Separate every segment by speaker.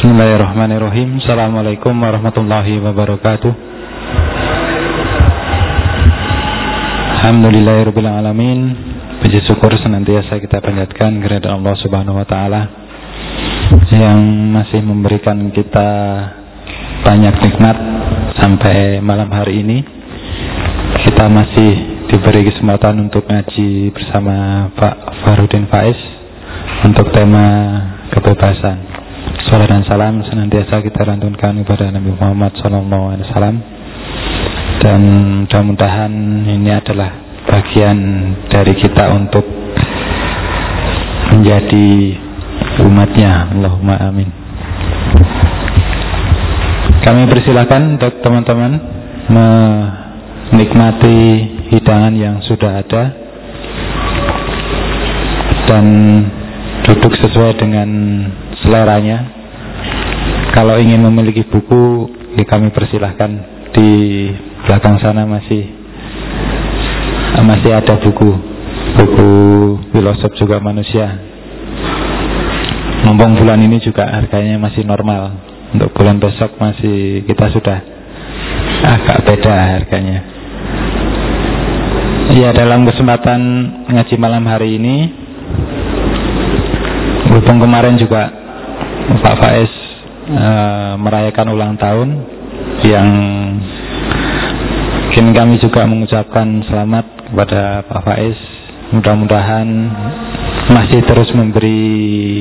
Speaker 1: Bismillahirrahmanirrahim. Assalamualaikum warahmatullahi wabarakatuh. Alhamdulillahirabbil alamin. Puji syukur senantiasa kita panjatkan kepada Allah Subhanahu wa taala yang masih memberikan kita banyak nikmat sampai malam hari ini. Kita masih diberi kesempatan untuk ngaji bersama Pak Farudin Faiz untuk tema kebebasan. Salam dan salam senantiasa kita lantunkan kepada Nabi Muhammad SAW. Dan mudah-mudahan ini adalah bagian dari kita untuk menjadi umatnya. Allahumma amin. Kami persilakan untuk teman-teman menikmati hidangan yang sudah ada dan duduk sesuai dengan seleranya. Kalau ingin memiliki buku, ya kami persilahkan. Di belakang sana masih ada buku filosof juga manusia. Mumpung bulan ini juga harganya masih normal. Untuk bulan besok masih kita sudah agak beda harganya. Ya, dalam kesempatan ngaji malam hari ini, berhubung kemarin juga Pak Faiz merayakan ulang tahun, yang mungkin kami juga mengucapkan selamat kepada Pak Faiz. Mudah-mudahan masih terus memberi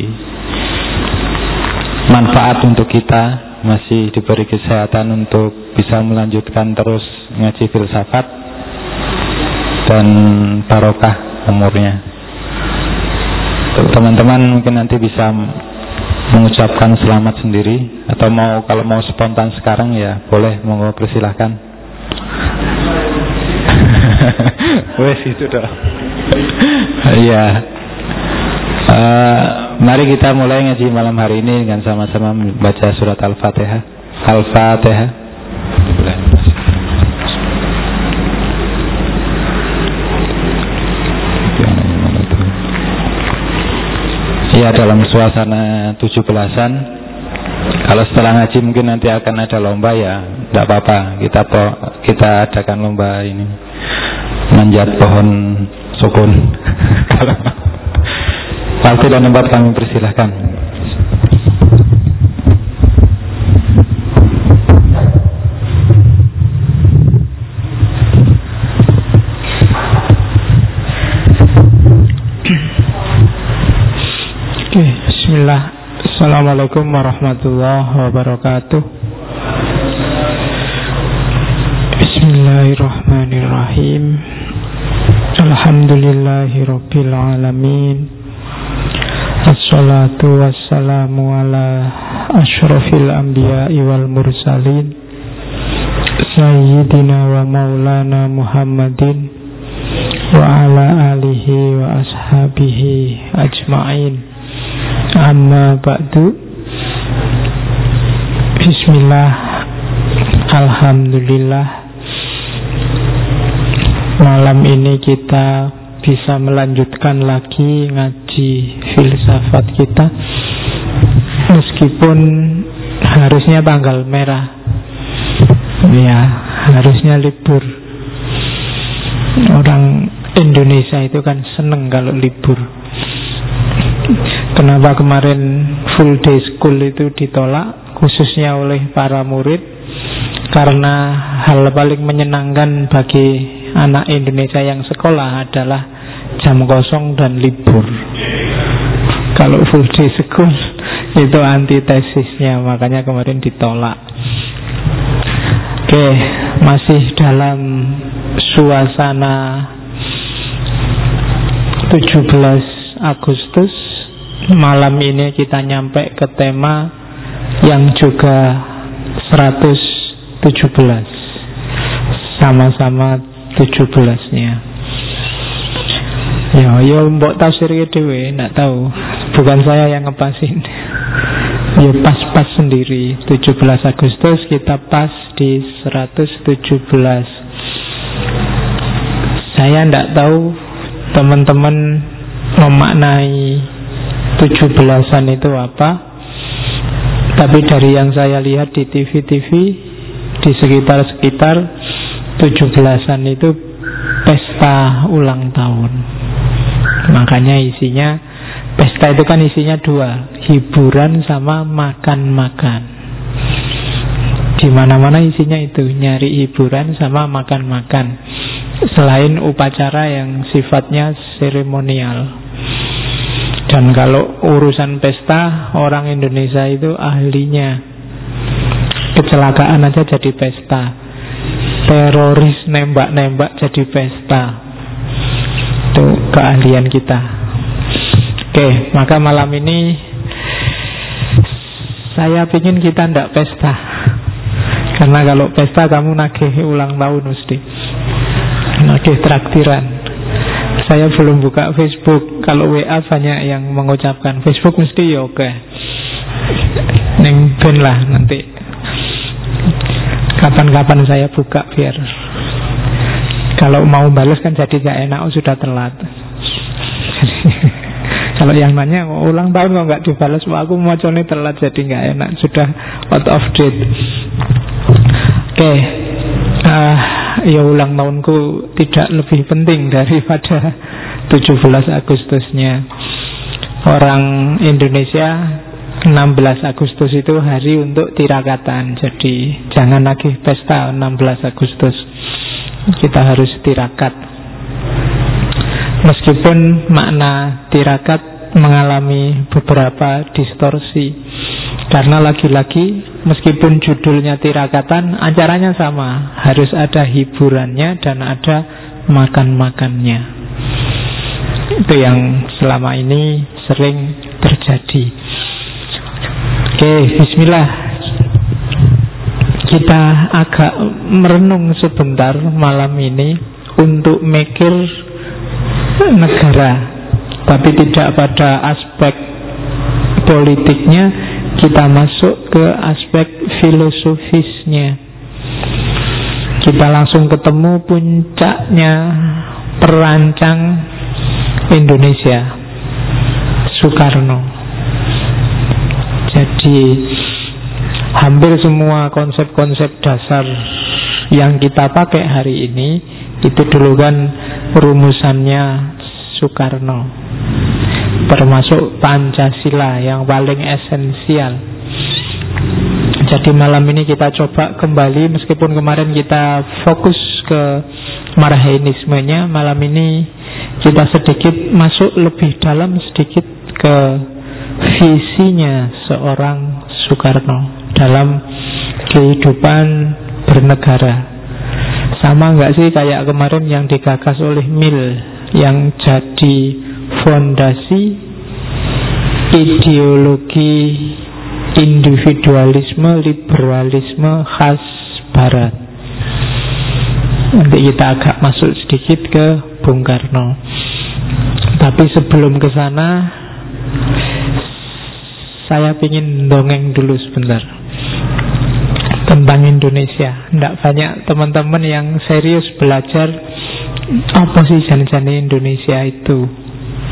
Speaker 1: manfaat untuk kita, masih diberi kesehatan untuk bisa melanjutkan terus ngaji filsafat dan barokah umurnya. Untuk teman-teman mungkin nanti bisa mengucapkan selamat sendiri, atau kalau mau spontan sekarang ya boleh, monggo persilahkan. Wes itu dong. Iya. Mari kita mulai ngaji malam hari ini dengan sama-sama membaca surat Al-Fatihah. Al-Fatihah. Ya, dalam suasana 17-an. Kalau setelah ngaji mungkin nanti akan ada lomba, ya tidak apa-apa, kita adakan lomba ini, manjat pohon sukun. Waktu dan tempat kami persilahkan.
Speaker 2: Bismillah. Assalamualaikum warahmatullahi wabarakatuh. Bismillahirrahmanirrahim. Alhamdulillahirabbil alamin. Assalatu wassalamu ala asyrafil anbiya'i wal mursalin Sayyidina wa maulana Muhammadin wa ala alihi wa ashabihi ajma'in. Amma ba'du. Bismillah. Alhamdulillah, malam ini kita bisa melanjutkan lagi ngaji filsafat kita, meskipun harusnya tanggal merah, ya harusnya libur. Orang Indonesia itu kan seneng kalau libur. Kenapa kemarin full day school itu ditolak, khususnya oleh para murid? Karena hal paling menyenangkan bagi anak Indonesia yang sekolah adalah jam kosong dan libur. Kalau full day school itu antitesisnya, makanya kemarin ditolak. Oke, masih dalam suasana 17 Agustus. Malam ini kita nyampe ke tema yang juga 117, sama-sama 17-nya. Ya mbok tafsir dhewe, ndak tahu. Bukan saya yang ngepasin. Ya pas-pas sendiri. 17 Agustus kita pas di 117. Saya ndak tahu teman-teman memaknai 17-an itu apa. Tapi dari yang saya lihat di TV-TV, di sekitar-sekitar 17-an itu pesta ulang tahun. Makanya isinya, pesta itu kan isinya dua, hiburan sama makan-makan. Di mana-mana isinya itu, nyari hiburan sama makan-makan. Selain upacara yang sifatnya seremonial. Dan kalau urusan pesta, orang Indonesia itu ahlinya. Kecelakaan aja jadi pesta, teroris nembak-nembak jadi pesta. Itu keahlian kita. Oke, maka malam ini saya ingin kita ndak pesta. Karena kalau pesta kamu nagih ulang tahun mesti, nagih traktiran. Saya belum buka Facebook. Kalau WA banyak yang mengucapkan. Facebook mesti ya oke. Neng ben lah nanti. Kapan-kapan saya buka biar. Kalau mau balas kan jadi gak enak, sudah telat. Kalau yang nanya ulang tahun kok gak dibalas, aku mau macamnya telat jadi gak enak, sudah out of date. Oke. Ya ulang tahunku tidak lebih penting daripada 17 Agustusnya. Orang Indonesia 16 Agustus itu hari untuk tirakatan. Jadi jangan lagi pesta 16 Agustus. Kita harus tirakat. Meskipun makna tirakat mengalami beberapa distorsi. Karena lagi-lagi meskipun judulnya tirakatan, acaranya sama, harus ada hiburannya dan ada makan-makannya. Itu yang selama ini sering terjadi. Oke, bismillah. Kita agak merenung sebentar malam ini untuk mikir negara, tapi tidak pada aspek politiknya. Kita masuk ke aspek filosofisnya. Kita langsung ketemu puncaknya perancang Indonesia, Soekarno. Jadi hampir semua konsep-konsep dasar yang kita pakai hari ini itu dulu kan rumusannya Soekarno. Termasuk Pancasila yang paling esensial. Jadi malam ini kita coba kembali, meskipun kemarin kita fokus ke marhainismenya, malam ini kita sedikit masuk lebih dalam sedikit ke visinya seorang Soekarno dalam kehidupan bernegara. Sama nggak sih kayak kemarin yang digagas oleh Mill, yang jadi fondasi ideologi individualisme, liberalisme khas Barat. Nanti kita agak masuk sedikit ke Bung Karno. Tapi sebelum ke sana, saya ingin dongeng dulu sebentar tentang Indonesia. Tidak banyak teman-teman yang serius belajar apa sih jan-jane Indonesia itu.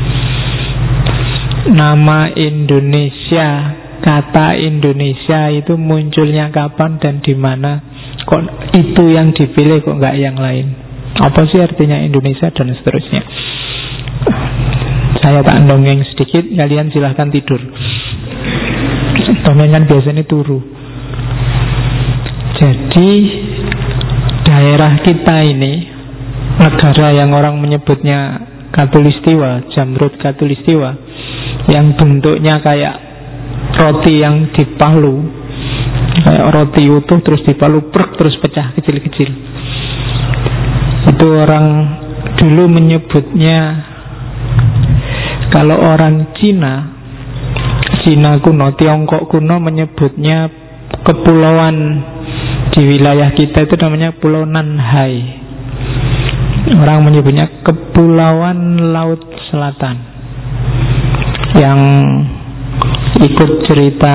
Speaker 2: Nama Indonesia, kata Indonesia itu munculnya kapan dan di mana? Kok itu yang dipilih, kok nggak yang lain? Apa sih artinya Indonesia dan seterusnya? Saya tak dongeng sedikit, kalian silahkan tidur. Dongengan biasanya turu. Jadi daerah kita ini, negara yang orang menyebutnya Katulistiwa, Jamrud Katulistiwa, yang bentuknya kayak roti yang dipalu, kayak roti utuh terus dipalu, terus pecah kecil-kecil. Itu orang dulu menyebutnya, kalau orang Cina kuno, Tiongkok kuno menyebutnya kepulauan di wilayah kita itu namanya Pulau Nanhai. Orang menyebutnya Kepulauan Laut Selatan. Yang ikut cerita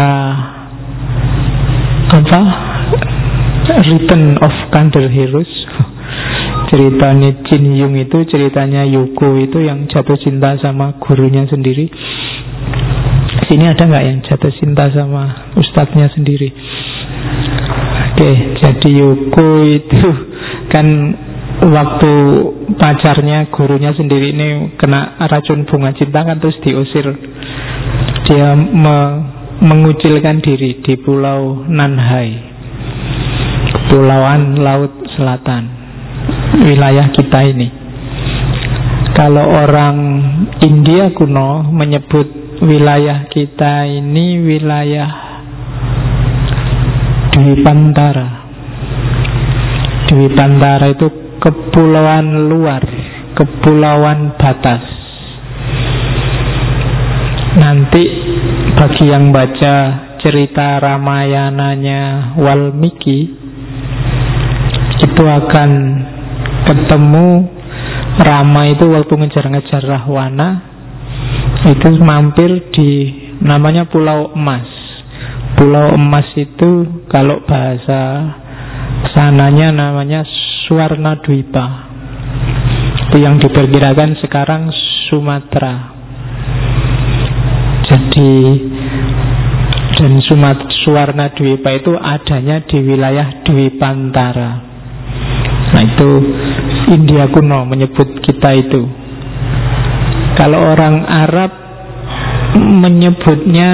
Speaker 2: apa? Return of Kandel Heroes. Ceritanya Jin Yung itu, ceritanya Yuko itu yang jatuh cinta sama gurunya sendiri. sini ada nggak yang jatuh cinta sama ustadznya sendiri? Oke, jadi Yoko itu kan waktu pacarnya, gurunya sendiri ini kena racun bunga cinta kan, terus diusir. Dia mengucilkan diri di Pulau Nanhai, Kepulauan Laut Selatan, wilayah kita ini. Kalau orang India kuno menyebut wilayah kita ini wilayah Dwipantara. Dwipantara itu kepulauan luar, kepulauan batas. Nanti bagi yang baca cerita Ramayananya Walmiki, itu akan ketemu Rama itu waktu ngejar-ngejar Rahwana, itu mampir di namanya Pulau Emas. Pulau Emas itu kalau bahasa sananya namanya Suwarna Dwipa. Itu yang diperkirakan sekarang Sumatera. Jadi dan Suwarna Dwipa itu adanya di wilayah Dwipantara. Nah itu India kuno menyebut kita itu. Kalau orang Arab menyebutnya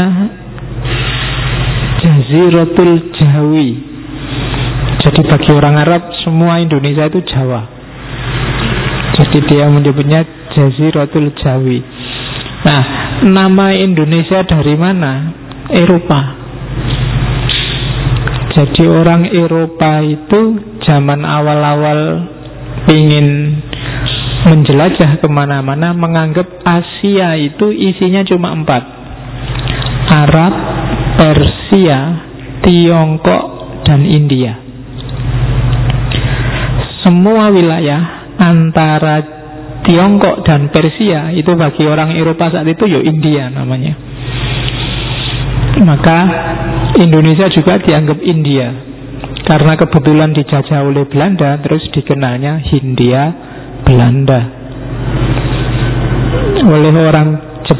Speaker 2: Jaziratul Jawi. Jadi bagi orang Arab semua Indonesia itu Jawa. Jadi dia menyebutnya Jaziratul Jawi. Nah, nama Indonesia dari mana? Eropa. Jadi orang Eropa itu zaman awal-awal ingin menjelajah kemana-mana, menganggap Asia itu isinya cuma 4: Arab, Persia, Tiongkok, dan India. Semua wilayah antara Tiongkok dan Persia itu bagi orang Eropa saat itu ya India namanya. Maka Indonesia juga dianggap India karena kebetulan dijajah oleh Belanda, terus dikenalnya Hindia Belanda. Oleh orang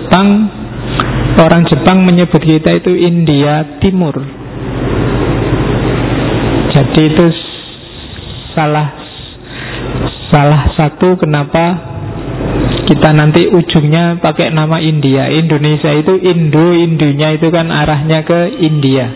Speaker 2: Jepang menyebut kita itu India Timur. Jadi itu salah satu kenapa kita nanti ujungnya pakai nama India. Indonesia itu Indonya itu kan arahnya ke India.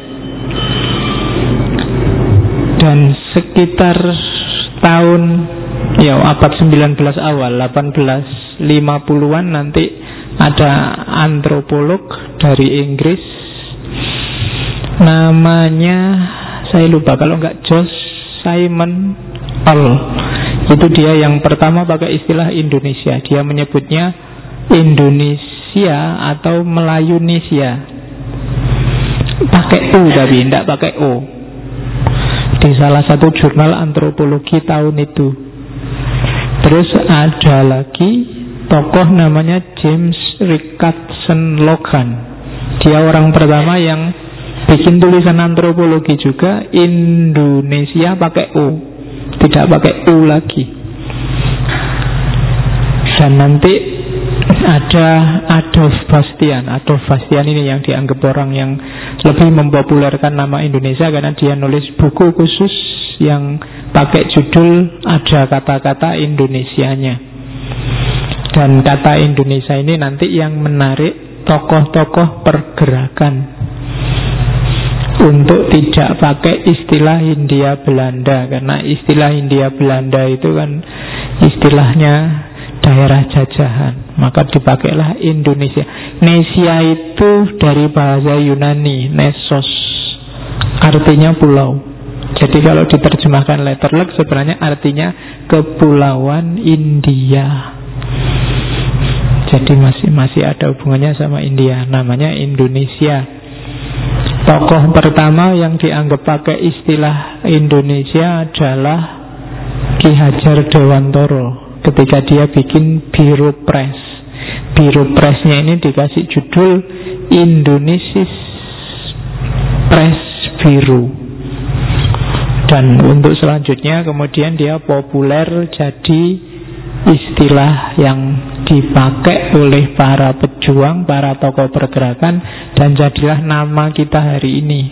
Speaker 2: Dan sekitar tahun abad 19 awal, 1850-an nanti ada antropolog dari Inggris namanya saya lupa, kalau enggak Josh Simon All. Itu dia yang pertama pakai istilah Indonesia. Dia menyebutnya Indonesia atau Melayunesia. Pakai U tapi tidak pakai O. Di salah satu jurnal antropologi tahun itu. Terus ada lagi tokoh namanya James Richardson Logan. Dia orang pertama yang bikin tulisan antropologi juga, Indonesia pakai O, tidak pakai U lagi. Dan nanti ada Adolf Bastian ini yang dianggap orang yang lebih mempopulerkan nama Indonesia, karena dia nulis buku khusus yang pakai judul ada kata-kata Indonesianya. Dan kata Indonesia ini nanti yang menarik tokoh-tokoh pergerakan untuk tidak pakai istilah Hindia Belanda, karena istilah Hindia Belanda itu kan istilahnya daerah jajahan, maka dipakailah Indonesia. Nesia itu dari bahasa Yunani, Nesos, artinya pulau. Jadi kalau diterjemahkan letterlek sebenarnya artinya kepulauan India. Jadi masih ada hubungannya sama India, namanya Indonesia. Tokoh pertama yang dianggap pakai istilah Indonesia adalah Ki Hajar Dewantoro ketika dia bikin Biro Press. Biro Pressnya ini dikasih judul Indonesian Press Bureau. Dan untuk selanjutnya kemudian dia populer jadi istilah yang dipakai oleh para pejuang, para tokoh pergerakan dan jadilah nama kita hari ini.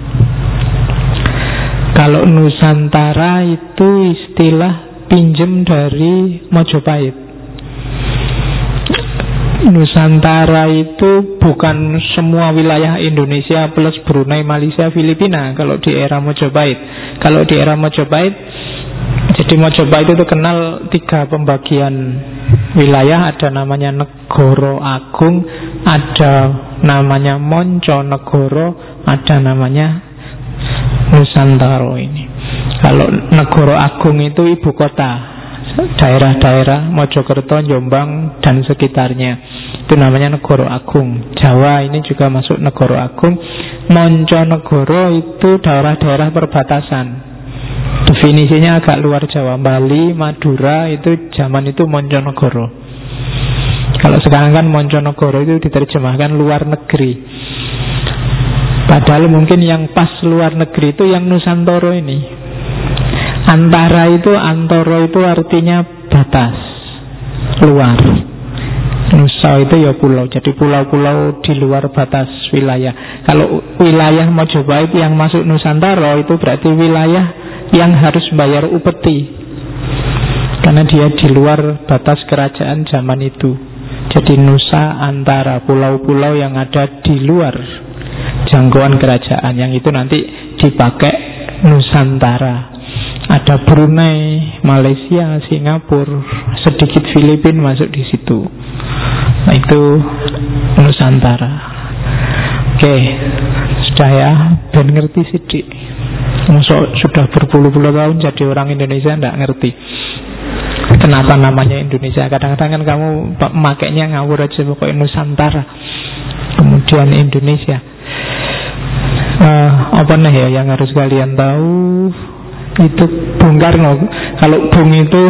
Speaker 2: Kalau Nusantara itu istilah pinjem dari Mojopahit. Nusantara itu bukan semua wilayah Indonesia plus Brunei, Malaysia, Filipina kalau di era Mojopahit. Kalau di era Mojopahit, jadi Mojopahit itu kenal 3 pembagian wilayah. Ada namanya Negoro Agung, ada namanya Monconegoro, ada namanya Nusantara ini. Kalau Negoro Agung itu ibu kota, daerah-daerah Mojokerto, Jombang dan sekitarnya, itu namanya Negoro Agung. Jawa ini juga masuk Negoro Agung. Monconegoro itu daerah-daerah perbatasan, definisinya agak luar Jawa. Bali, Madura itu zaman itu Monconegoro. Kalau sekarang kan Monconegoro itu diterjemahkan luar negeri, padahal mungkin yang pas luar negeri itu yang Nusantara ini. Antoro itu artinya batas, luar. Nusa itu ya pulau, jadi pulau-pulau di luar batas wilayah. Kalau wilayah Mojopahit yang masuk Nusantara itu berarti wilayah yang harus bayar upeti, karena dia di luar batas kerajaan zaman itu. Jadi Nusa Antara, pulau-pulau yang ada di luar jangkauan kerajaan, yang itu nanti dipakai Nusantara. Ada Brunei, Malaysia, Singapura, sedikit Filipina masuk di situ. Nah, itu Nusantara. Oke, sudah ya, ben ngerti sidik. Sudah berpuluh-puluh tahun jadi orang Indonesia tidak ngerti kenapa namanya Indonesia. Kadang-kadang kan kamu makainya ngawur aja, pokoknya Nusantara, kemudian Indonesia. Apa nih ya yang harus kalian tahu? Itu Bung Karno. Kalau Bung itu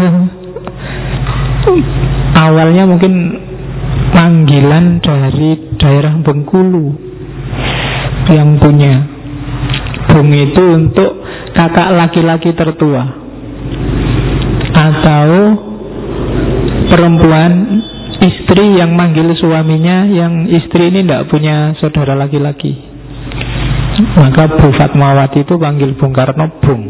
Speaker 2: awalnya mungkin panggilan dari daerah Bengkulu yang punya. Bung itu untuk kakak laki-laki tertua atau perempuan, istri yang manggil suaminya yang istri ini tidak punya saudara laki-laki. Maka Bu Fatmawati itu panggil Bung Karno Bung.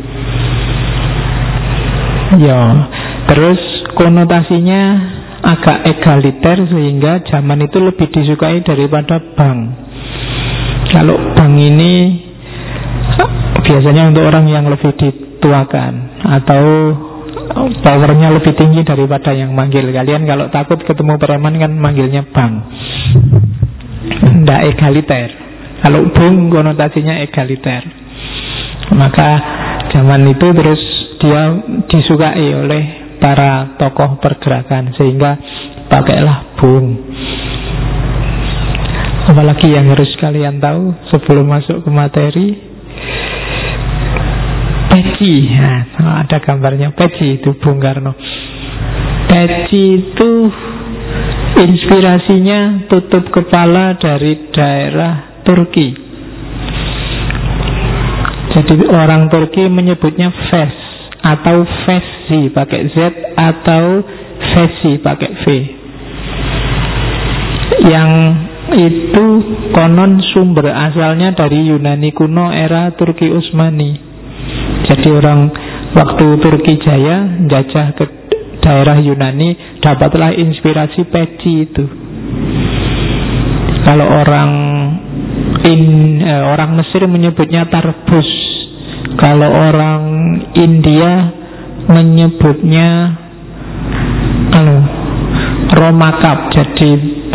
Speaker 2: Ya, terus konotasinya agak egaliter sehingga zaman itu lebih disukai daripada bank. Kalau bank ini biasanya untuk orang yang lebih dituakan atau powernya lebih tinggi daripada yang manggil. Kalian kalau takut ketemu preman kan manggilnya bank, tidak egaliter. Kalau bung konotasinya egaliter. Maka zaman itu terus dia disukai oleh para tokoh pergerakan sehingga pakailah bung. Apalagi yang harus kalian tahu sebelum masuk ke materi? Peci. Nah, ada gambarnya peci itu Bung Karno. Peci itu inspirasinya tutup kepala dari daerah Turki. Jadi orang Turki menyebutnya fes atau fesi pakai Z atau fesi pakai V. Yang itu konon sumber asalnya dari Yunani kuno era Turki Utsmani. Jadi orang waktu Turki Jaya jajah ke daerah Yunani, dapatlah inspirasi peci itu. Kalau orang Mesir menyebutnya tarbus. Kalau orang India menyebutnya romakap. Jadi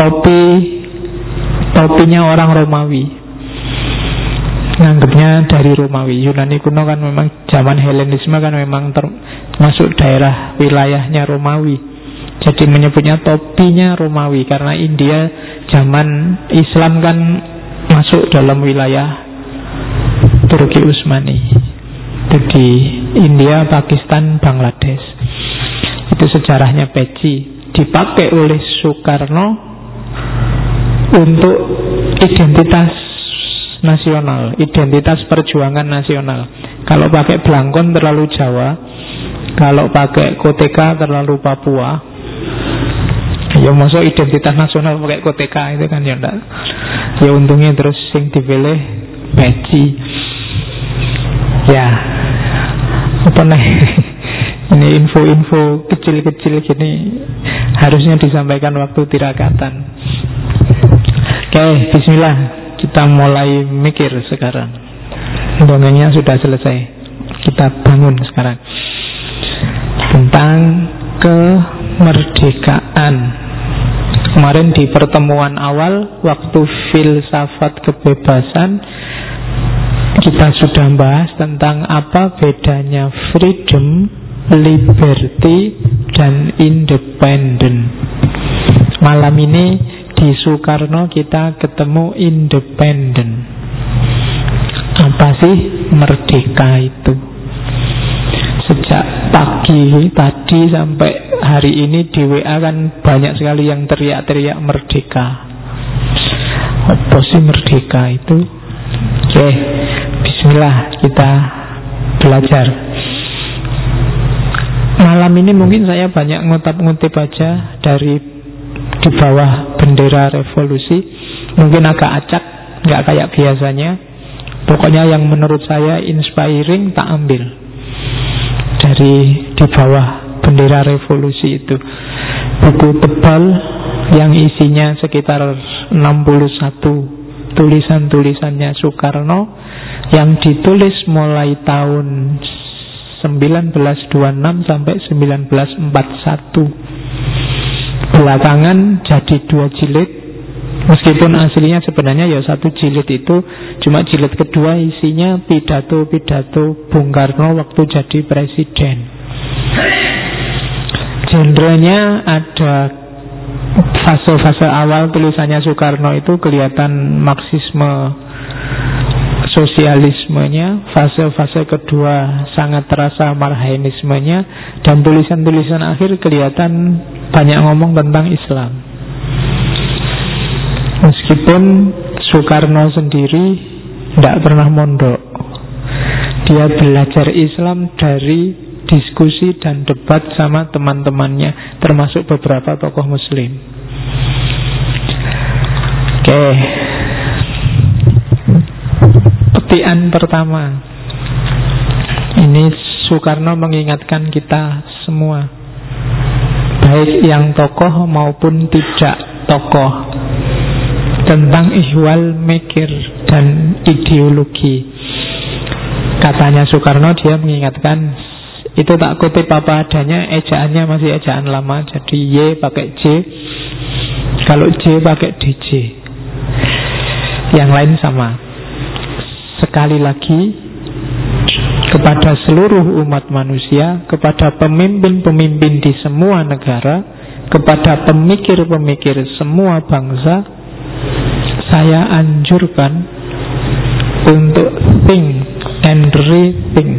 Speaker 2: topinya orang Romawi, nganggapnya dari Romawi. Yunani kuno kan memang zaman Helenisme kan memang termasuk daerah wilayahnya Romawi. Jadi menyebutnya topinya Romawi karena India zaman Islam kan masuk dalam wilayah Turki Utsmani. Itu di India, Pakistan, Bangladesh. Itu sejarahnya peci. Dipakai oleh Soekarno untuk identitas nasional, identitas perjuangan nasional. Kalau pakai belangkon terlalu Jawa, kalau pakai koteka terlalu Papua. Ya maksud identitas nasional pakai koteka itu kan ya enggak. Ya untungnya terus sing dipilih Peci. Ya, apa nih? Ini info-info kecil-kecil gini harusnya disampaikan waktu tirakatan. Oke, bismillah. Kita mulai mikir sekarang. Dongengnya sudah selesai. Kita bangun sekarang. Tentang kemerdekaan. Kemarin di pertemuan awal, waktu filsafat kebebasan, kita sudah bahas tentang apa bedanya freedom, liberty, dan independent. Malam ini di Soekarno kita ketemu independent. Apa sih merdeka itu? Sejak pagi tadi sampai hari ini di WA kan banyak sekali yang teriak-teriak merdeka. Apa sih merdeka itu? Oke, bismillah kita belajar. Malam ini mungkin saya banyak ngutip-ngutip aja dari di bawah bendera revolusi. Mungkin agak acak, nggak kayak biasanya. Pokoknya yang menurut saya inspiring tak ambil dari di bawah bendera revolusi itu. Buku tebal yang isinya sekitar 61 tulisan-tulisannya Soekarno yang ditulis mulai tahun 1926 sampai 1941. Belakangan jadi 2 jilid. Meskipun aslinya sebenarnya ya 1 jilid itu, cuma jilid kedua isinya pidato-pidato Bung Karno waktu jadi presiden. Genrenya ada fase-fase awal tulisannya Soekarno itu kelihatan Marxisme sosialismenya, fase-fase kedua sangat terasa marxismenya, dan tulisan-tulisan akhir kelihatan banyak ngomong tentang Islam. Meskipun Soekarno sendiri tidak pernah mondok, dia belajar Islam dari diskusi dan debat sama teman-temannya, termasuk beberapa tokoh Muslim. Oke, petian pertama. Ini Soekarno mengingatkan kita semua, baik yang tokoh maupun tidak tokoh, tentang ihwal mikir dan ideologi. Katanya Soekarno, dia mengingatkan, itu tak kutip apa adanya, ejaannya masih ejaan lama, jadi Y pakai J, kalau J pakai DJ, yang lain sama. Sekali lagi, kepada seluruh umat manusia, kepada pemimpin-pemimpin di semua negara, kepada pemikir-pemikir semua bangsa, saya anjurkan untuk think and rethink.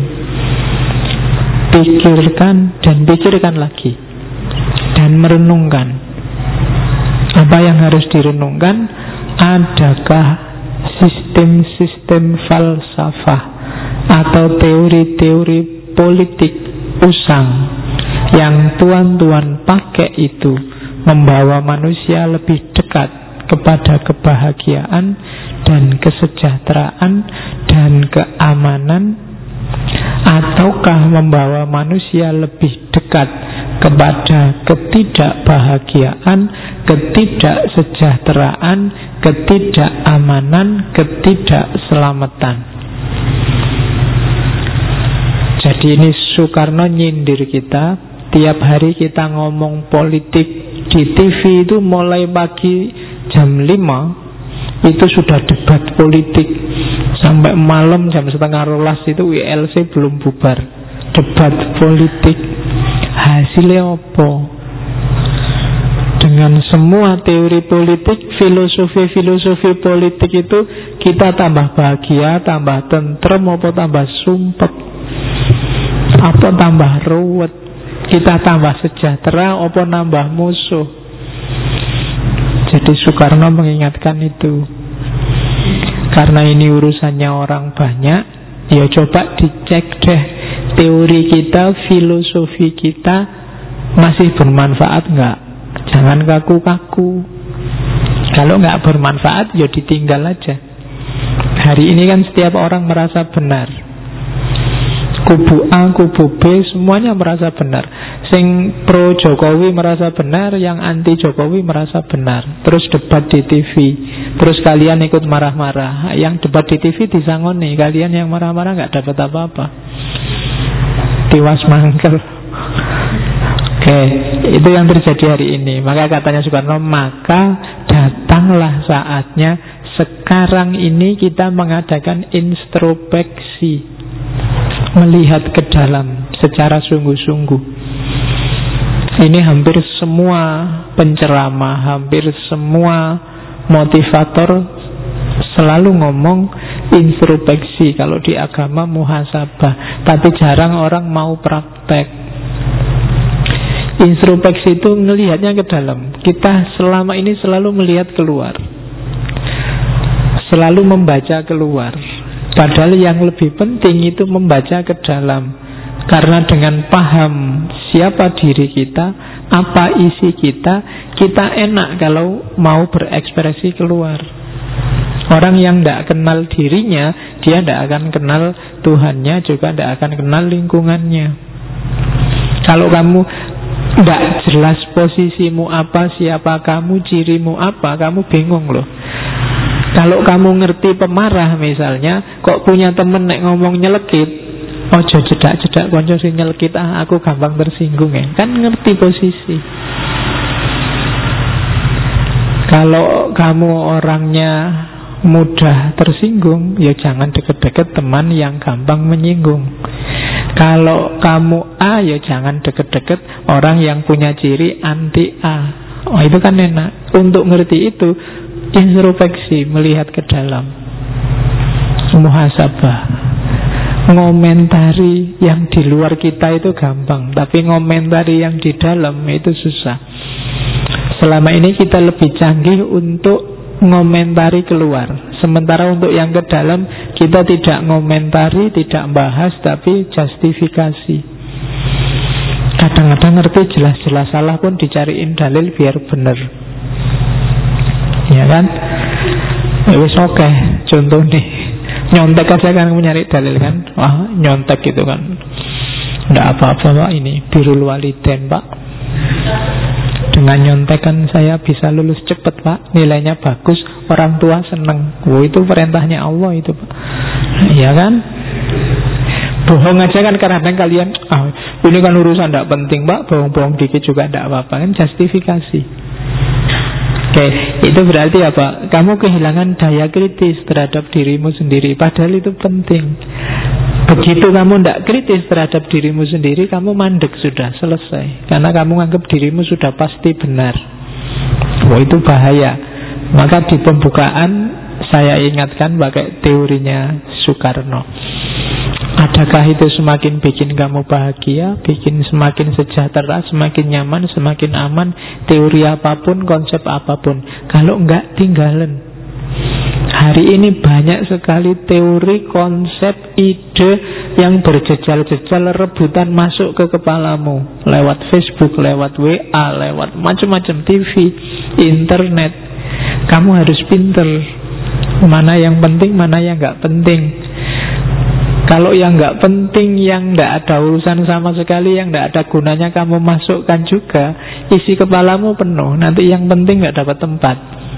Speaker 2: Pikirkan dan pikirkan lagi, dan merenungkan. Apa yang harus direnungkan? Adakah sistem-sistem falsafah atau teori-teori politik usang yang tuan-tuan pakai itu membawa manusia lebih dekat kepada kebahagiaan dan kesejahteraan dan keamanan, ataukah membawa manusia lebih dekat kepada ketidakbahagiaan, ketidaksejahteraan, ketidakamanan, ketidakselamatan. Jadi ini Soekarno nyindir kita. Tiap hari kita ngomong politik di TV itu mulai pagi jam 5 itu sudah debat politik, sampai malam jam 11:30 itu WLC belum bubar, debat politik. Hasilnya apa? Dengan semua teori politik, filosofi politik itu, kita tambah bahagia, tambah tentrem, apa tambah sumpek, apa tambah ruwet? Kita tambah sejahtera, apa nambah musuh? Jadi Soekarno mengingatkan itu. Karena ini urusannya orang banyak, ya coba dicek deh, teori kita, filosofi kita masih bermanfaat enggak? Jangan kaku-kaku. Kalau nggak bermanfaat, ya ditinggal aja. Hari ini kan setiap orang merasa benar. Kubu A, kubu B, semuanya merasa benar. Sing pro Jokowi merasa benar, yang anti Jokowi merasa benar. Terus debat di TV, terus kalian ikut marah-marah. Yang debat di TV disangoni, kalian yang marah-marah nggak dapat apa-apa. Tiwas mangkel. Oke, itu yang terjadi hari ini. Maka katanya Soekarno, maka datanglah saatnya sekarang ini kita mengadakan introspeksi, melihat ke dalam secara sungguh-sungguh. Ini hampir semua penceramah, hampir semua motivator selalu ngomong introspeksi. Kalau di agama muhasabah, tapi jarang orang mau praktek. Introspeksi itu melihatnya ke dalam. Kita selama ini selalu melihat keluar, selalu membaca keluar. Padahal yang lebih penting itu membaca ke dalam. Karena dengan paham siapa diri kita, apa isi kita, kita enak kalau mau berekspresi keluar. Orang yang tidak kenal dirinya, dia tidak akan kenal Tuhannya, juga tidak akan kenal lingkungannya. Kalau kamu tidak jelas posisimu apa, siapa kamu, cirimu apa, kamu bingung loh. Kalau kamu ngerti pemarah misalnya, kok punya temen nek ngomong nyelekit, ojo jedak-jedak konco sing nyelekit, aku gampang tersinggung ya. Kan ngerti posisi. Kalau kamu orangnya mudah tersinggung, ya jangan deket-deket teman yang gampang menyinggung. Kalau kamu A, ya jangan deket-deket orang yang punya ciri anti A. Oh, itu kan enak. Untuk ngerti itu, introspeksi, melihat ke dalam, muhasabah. Ngomentari yang di luar kita itu gampang, tapi ngomentari yang di dalam itu susah. Selama ini kita lebih canggih untuk ngomentari keluar, sementara untuk yang ke dalam kita tidak ngomentari, tidak bahas, tapi justifikasi. Kadang-kadang ngerti jelas-jelas salah pun dicariin dalil biar bener. Ya kan? Wis oke, contoh nih, nyontek aja kan mencari dalil kan. Wah, nyontek gitu kan, nggak apa-apa Pak, ini birrul walidain Pak. Dengan nyontek kan saya bisa lulus cepet Pak, nilainya bagus, orang tua seneng. Oh, itu perintahnya Allah itu Pak. Iya kan? Bohong aja kan kadang-kadang kalian, ini kan urusan tidak penting Pak, bohong-bohong dikit juga tidak apa-apa, kan justifikasi. Oke, itu berarti apa? Kamu kehilangan daya kritis terhadap dirimu sendiri, padahal itu penting. Begitu kamu tidak kritis terhadap dirimu sendiri, kamu mandek sudah, selesai. Karena kamu anggap dirimu sudah pasti benar. Wah, itu bahaya. Maka di pembukaan saya ingatkan pakai teorinya Soekarno. Adakah itu semakin bikin kamu bahagia, bikin semakin sejahtera, semakin nyaman, semakin aman, teori apapun, konsep apapun? Kalau enggak, tinggalin. Hari ini banyak sekali teori, konsep, ide yang berjejal-jejal rebutan masuk ke kepalamu lewat Facebook, lewat WA, lewat macam-macam TV, internet. Kamu harus pinter mana yang penting, mana yang nggak penting. Kalau yang nggak penting, yang nggak ada urusan sama sekali, yang nggak ada gunanya kamu masukkan juga, isi kepalamu penuh. Nanti yang penting nggak dapat tempat.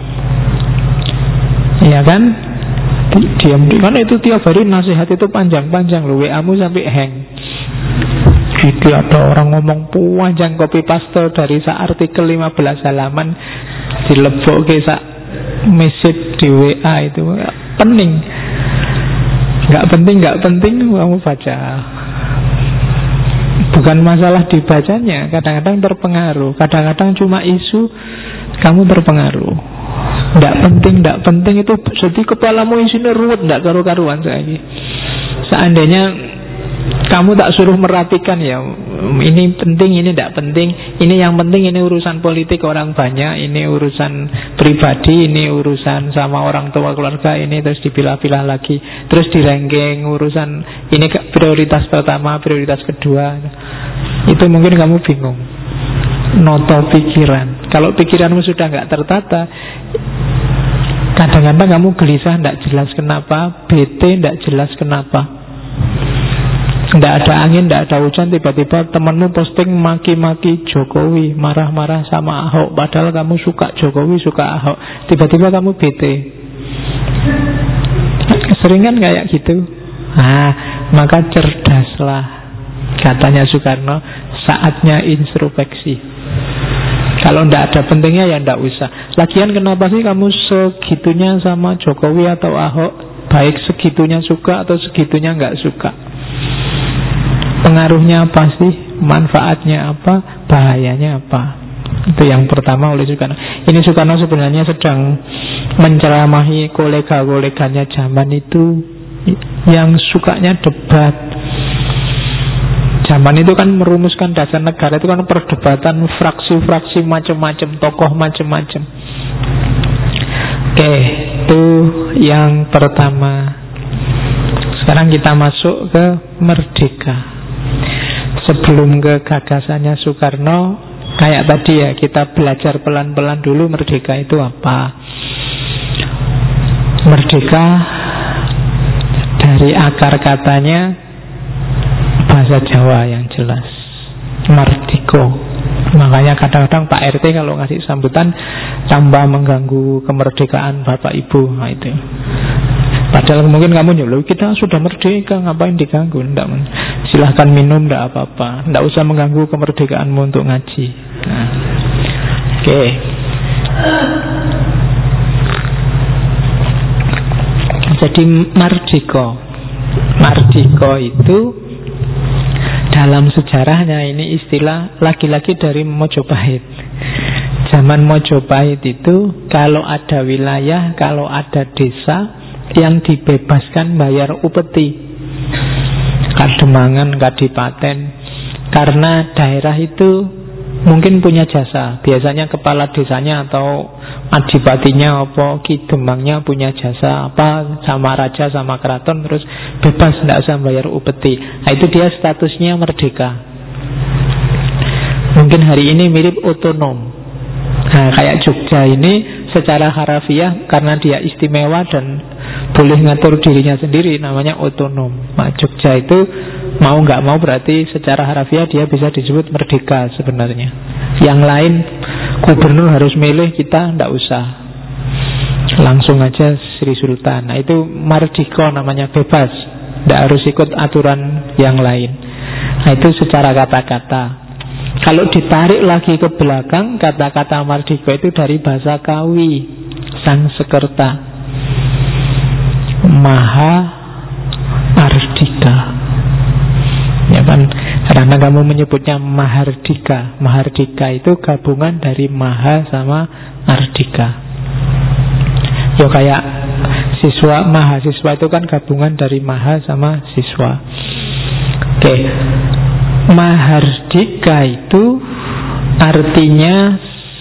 Speaker 2: Ya kan? Diam kan itu tiap hari nasihat itu panjang-panjang loh, WA-mu sampai hang. Gitu ada orang ngomong panjang, copy paste dari artikel 15 halaman dilebok ke message di WA itu. Pening. Nggak penting kamu baca. Bukan masalah dibacanya, kadang-kadang terpengaruh, kadang-kadang cuma isu kamu terpengaruh. Tidak penting itu jadi kepalamu isinya ruwet, tidak karu-karuan lagi. Seandainya kamu tak suruh merapikan ya, ini penting, ini tidak penting, ini yang penting, ini urusan politik orang banyak, ini urusan pribadi, ini urusan sama orang tua keluarga, ini terus dipilah-pilah lagi, terus di ranking urusan ini prioritas pertama, prioritas kedua. Itu mungkin kamu bingung. noto pikiran. Kalau pikiranmu sudah nggak tertata, kadang-kadang kamu gelisah, nggak jelas kenapa, bete, nggak jelas kenapa. Nggak ada angin, nggak ada hujan, tiba-tiba temanmu posting maki-maki Jokowi, marah-marah sama Ahok, padahal kamu suka Jokowi, suka Ahok. Tiba-tiba kamu bete. Seringan kayak gitu. Maka cerdaslah, katanya Soekarno, saatnya introspeksi. Kalau ndak ada pentingnya ya ndak usah. Lagian kenapa sih kamu segitunya sama Jokowi atau Ahok? Baik segitunya suka atau segitunya nggak suka. Pengaruhnya apa sih? Manfaatnya apa? Bahayanya apa? Itu yang pertama oleh Soekarno. Ini Soekarno sebenarnya sedang menceramahi kolega-koleganya zaman itu yang sukanya debat. Zaman itu kan merumuskan dasar negara itu kan perdebatan fraksi-fraksi macam-macam, tokoh macam-macam. Oke, itu yang pertama. Sekarang kita masuk ke merdeka. Sebelum ke gagasannya Soekarno, kayak tadi ya, kita belajar pelan-pelan dulu merdeka itu apa. Merdeka dari akar katanya bahasa Jawa yang jelas, mardiko. Makanya kadang-kadang Pak RT kalau ngasih sambutan tambah mengganggu kemerdekaan Bapak Ibu. Nah itu. Padahal mungkin kamu nyuruh, kita sudah merdeka, ngapain diganggu? Nggak, silahkan minum, nggak apa-apa. Nggak usah mengganggu kemerdekaanmu untuk ngaji. Oke. Jadi mardiko itu dalam sejarahnya ini istilah laki-laki dari Mojopahit. Zaman Mojopahit itu kalau ada wilayah, kalau ada desa yang dibebaskan bayar upeti, Kademangan, Kadipaten, karena daerah itu mungkin punya jasa. Biasanya kepala desanya atau adipatinya apa kidemangnya punya jasa apa sama raja sama keraton, terus bebas, tidak usah bayar upeti. Nah, itu dia statusnya merdeka. Mungkin hari ini mirip otonom. Nah, kayak Jogja ini secara harafiah karena dia istimewa dan boleh ngatur dirinya sendiri, namanya otonom. Nah, Jogja itu mau nggak mau berarti secara harafiah dia bisa disebut merdeka sebenarnya. Yang lain gubernur harus milih, kita nggak usah, langsung aja Sri Sultan. Nah, itu mardika namanya, bebas, nggak harus ikut aturan yang lain. Nah, itu secara kata-kata. Kalau ditarik lagi ke belakang, kata-kata mardika itu dari bahasa Kawi, Sanskerta, Maha Ardika. Ya kan, karena kamu menyebutnya Mahardika. Mahardika itu gabungan dari Maha sama Ardika. Ya kayak siswa, mahasiswa itu kan gabungan dari Maha sama siswa. Oke. Mahardika itu artinya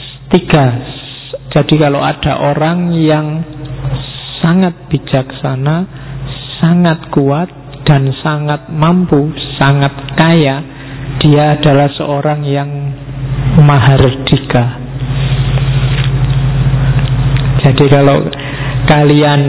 Speaker 2: 3. Jadi kalau ada orang yang sangat bijaksana, sangat kuat, dan sangat mampu, sangat kaya, dia adalah seorang yang mahardika. Jadi kalau kalian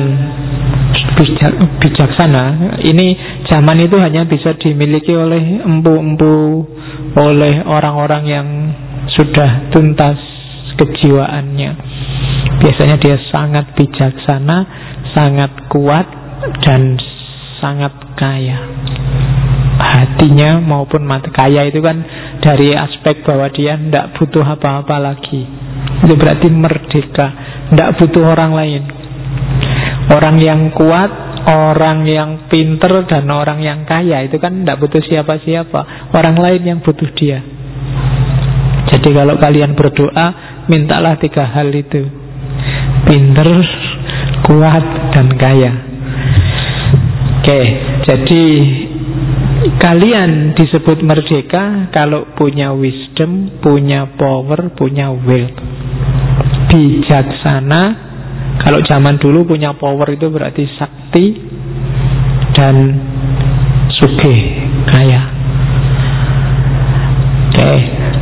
Speaker 2: bijaksana, ini zaman itu hanya bisa dimiliki oleh empu-empu, oleh orang-orang yang sudah tuntas kejiwaannya. Biasanya dia sangat bijaksana, sangat kuat, dan sangat kaya. Hatinya maupun mata. Kaya itu kan dari aspek bahwa dia tidak butuh apa-apa lagi. Itu berarti merdeka, tidak butuh orang lain. Orang yang kuat, orang yang pinter, dan orang yang kaya itu kan tidak butuh siapa-siapa. Orang lain yang butuh dia. Jadi kalau kalian berdoa, mintalah 3 hal itu: pinter, kuat, dan kaya. Oke, jadi kalian disebut merdeka kalau punya wisdom, punya power, punya will. Bijaksana, kalau zaman dulu punya power itu berarti sakti, dan sugih, kaya. Oke,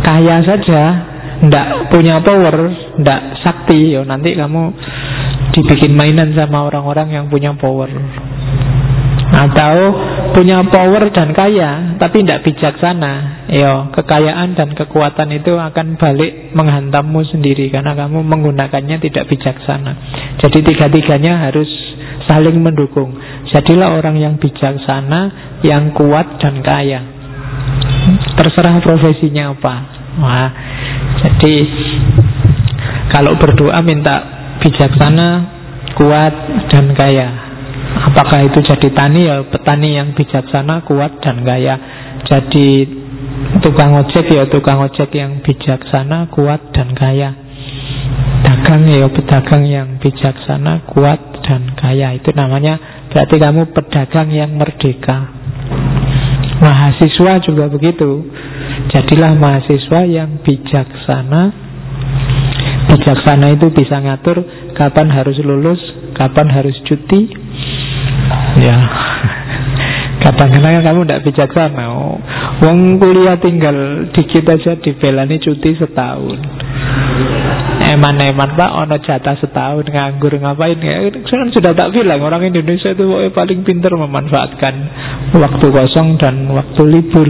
Speaker 2: kaya saja, ndak punya power, ndak sakti, yo nanti kamu dibikin mainan sama orang-orang yang punya power. Atau punya power dan kaya tapi tidak bijaksana, yo kekayaan dan kekuatan itu akan balik menghantammu sendiri karena kamu menggunakannya tidak bijaksana. Jadi tiga-tiganya harus saling mendukung. Jadilah orang yang bijaksana, yang kuat dan kaya. Terserah profesinya apa. Wah, jadi kalau berdoa minta bijaksana, kuat dan kaya. Apakah itu jadi tani, ya petani yang bijaksana, kuat dan kaya. Jadi tukang ojek, ya tukang ojek yang bijaksana, kuat dan kaya. Dagang, ya pedagang yang bijaksana, kuat dan kaya. Itu namanya berarti kamu pedagang yang merdeka. Mahasiswa juga begitu. Jadilah mahasiswa yang bijaksana. Bijaksana itu bisa ngatur kapan harus lulus, kapan harus cuti. Ya, kadang-kadang kamu tidak bijaksana. Wong kuliah tinggal dikit aja dibelani cuti setahun. Eman-eman Pak, ono jatah setahun nganggur ngapain ya? Sudah tak bilang orang Indonesia itu paling pintar memanfaatkan waktu kosong dan waktu libur.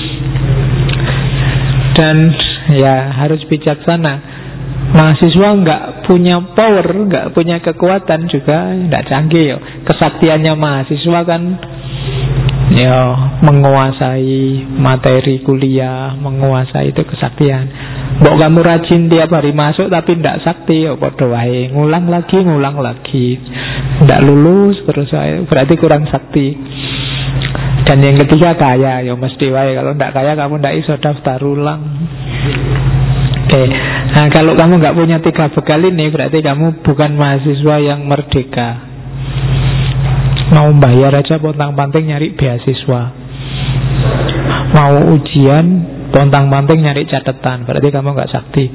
Speaker 2: Dan ya harus bijaksana. Mahasiswa nggak punya power, nggak punya kekuatan juga nggak canggih yo. Kesaktiannya mahasiswa kan ya menguasai materi kuliah, menguasai itu kesaktian. Mbok kamu rajin tiap hari masuk tapi ndak sakti, ya padha wae, ngulang lagi, ndak lulus terus berarti kurang sakti. Dan yang ketiga kaya, ya mesti wae, kalau ndak kaya kamu ndak iso daftar ulang. Oke. Nah kalau kamu nggak punya tiga bekal ini berarti kamu bukan mahasiswa yang merdeka. Mau bayar aja pontang-panting nyari beasiswa, mau ujian pontang-panting nyari catatan, berarti kamu nggak sakti.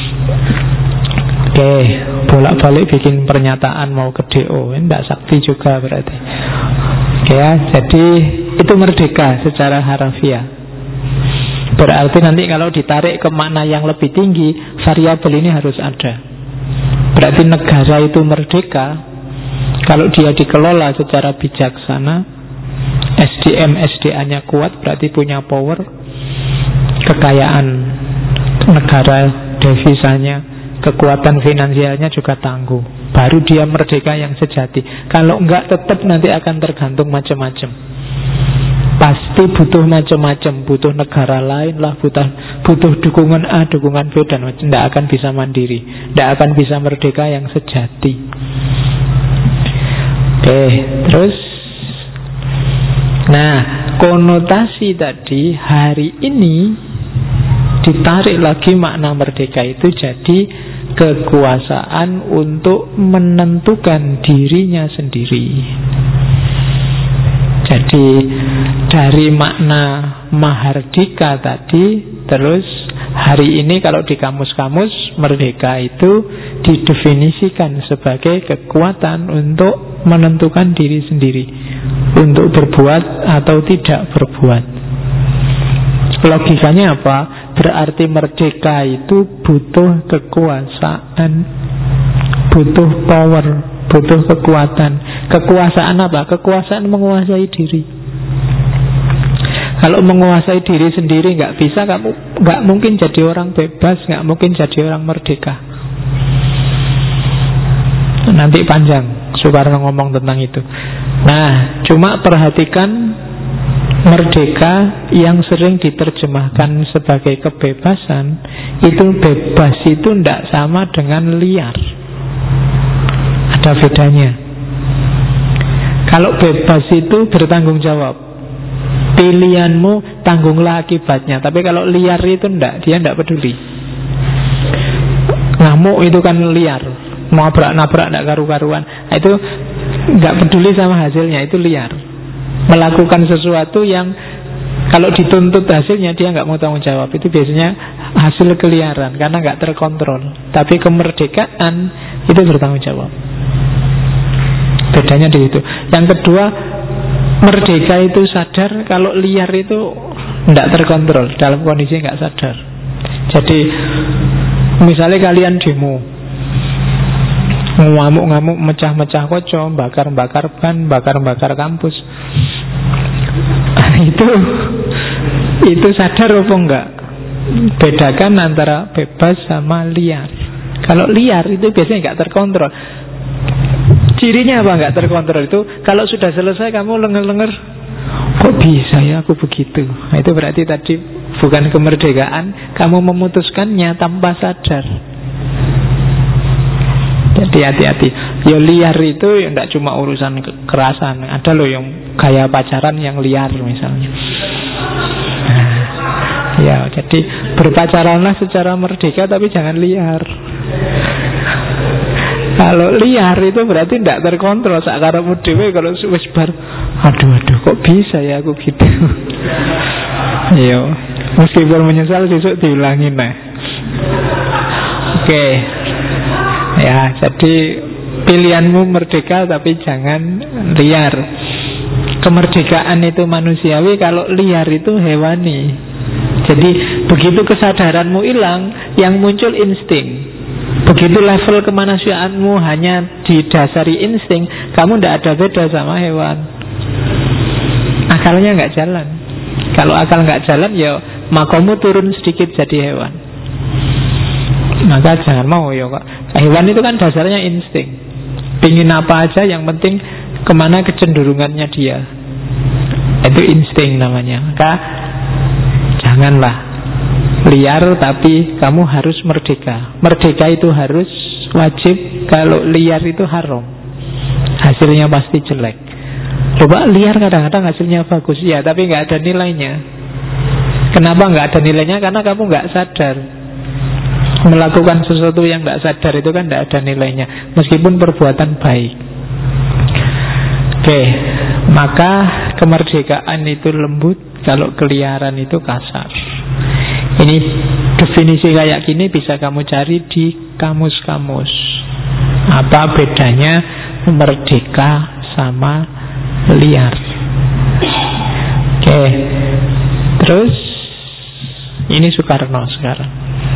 Speaker 2: Oke, bolak-balik bikin pernyataan mau ke DO, nggak sakti juga berarti. Oke ya, jadi itu merdeka secara harafiah. Berarti nanti kalau ditarik ke makna yang lebih tinggi, variabel ini harus ada. Berarti negara itu merdeka kalau dia dikelola secara bijaksana, SDM-SDA-nya kuat, berarti punya power. Kekayaan negara, devisanya, kekuatan finansialnya juga tangguh. Baru dia merdeka yang sejati. Kalau enggak tetap nanti akan tergantung macam-macam. Pasti butuh macam-macam, butuh negara lain lah, butuh dukungan A, dukungan B, dan tidak akan bisa mandiri, tidak akan bisa merdeka yang sejati. Oke, terus, nah konotasi tadi hari ini ditarik lagi makna merdeka itu jadi kekuasaan untuk menentukan dirinya sendiri. Jadi dari makna mahardika tadi, terus hari ini kalau di kamus-kamus merdeka itu didefinisikan sebagai kekuatan untuk menentukan diri sendiri, untuk berbuat atau tidak berbuat. Logikanya apa? Berarti merdeka itu butuh kekuasaan, butuh power, butuh kekuatan. Kekuasaan apa? Kekuasaan menguasai diri. Kalau menguasai diri sendiri nggak bisa, kamu nggak mungkin jadi orang bebas, nggak mungkin jadi orang merdeka. Nanti panjang Soekarno ngomong tentang itu. Nah, cuma perhatikan merdeka yang sering diterjemahkan sebagai kebebasan, itu bebas itu tidak sama dengan liar. Ada bedanya. Kalau bebas itu bertanggung jawab, pilihanmu tanggungllah akibatnya. Tapi kalau liar itu tidak, dia tidak peduli. Ngamuk itu kan liar, nabrak-nabrak tidak karu-karuan, itu nggak peduli sama hasilnya, itu liar. Melakukan sesuatu yang kalau dituntut hasilnya dia nggak mau tanggung jawab, itu biasanya hasil keliaran karena nggak terkontrol. Tapi kemerdekaan itu bertanggung jawab. Bedanya di situ. Yang kedua, merdeka itu sadar kalau liar itu tidak terkontrol, dalam kondisi nggak sadar. Jadi misalnya kalian demo, ngamuk-ngamuk, mecah-mecah kaca, bakar-bakar ban, bakar-bakar kampus, itu sadar apa enggak? Bedakan antara bebas sama liar. Kalau liar itu biasanya enggak terkontrol. Cirinya apa enggak terkontrol itu? Kalau sudah selesai kamu lenger-lenger, kok bisa ya aku begitu? Nah, itu berarti tadi bukan kemerdekaan, kamu memutuskannya tanpa sadar. Jadi hati-hati. Ya liar itu ya enggak cuma urusan kekerasan. Ada loh yang gaya pacaran yang liar misalnya. Ya, jadi berpacaranlah secara merdeka tapi jangan liar. Kalau liar itu berarti tidak terkontrol. Sakarepmu dhewe kalau wis bar, aduh kok bisa ya aku gitu. Yo, meskipun menyesal besok diulangi nah. Oke. Ya, jadi pilihanmu merdeka tapi jangan liar. Kemerdekaan itu manusiawi, kalau liar itu hewani. Jadi begitu kesadaranmu hilang, yang muncul insting. Begitu level kemanusiaanmu hanya didasari insting, kamu tidak ada beda sama hewan. Akalnya nggak jalan. Kalau akal nggak jalan, ya makomu turun sedikit jadi hewan. Maka jangan mau ya kok. Hewan itu kan dasarnya insting. Pingin apa aja, yang penting kemana kecenderungannya dia. Itu insting namanya. Maka janganlah liar, tapi kamu harus merdeka. Merdeka itu harus wajib. Kalau liar itu haram, hasilnya pasti jelek. Coba liar kadang-kadang hasilnya bagus, ya, tapi nggak ada nilainya. Kenapa nggak ada nilainya? Karena kamu nggak sadar. Melakukan sesuatu yang nggak sadar itu kan nggak ada nilainya, meskipun perbuatan baik. Oke, maka kemerdekaan itu lembut, kalau keliaran itu kasar. Ini definisi kayak gini bisa kamu cari di kamus-kamus. Apa bedanya merdeka sama liar? Oke, terus ini Soekarno sekarang.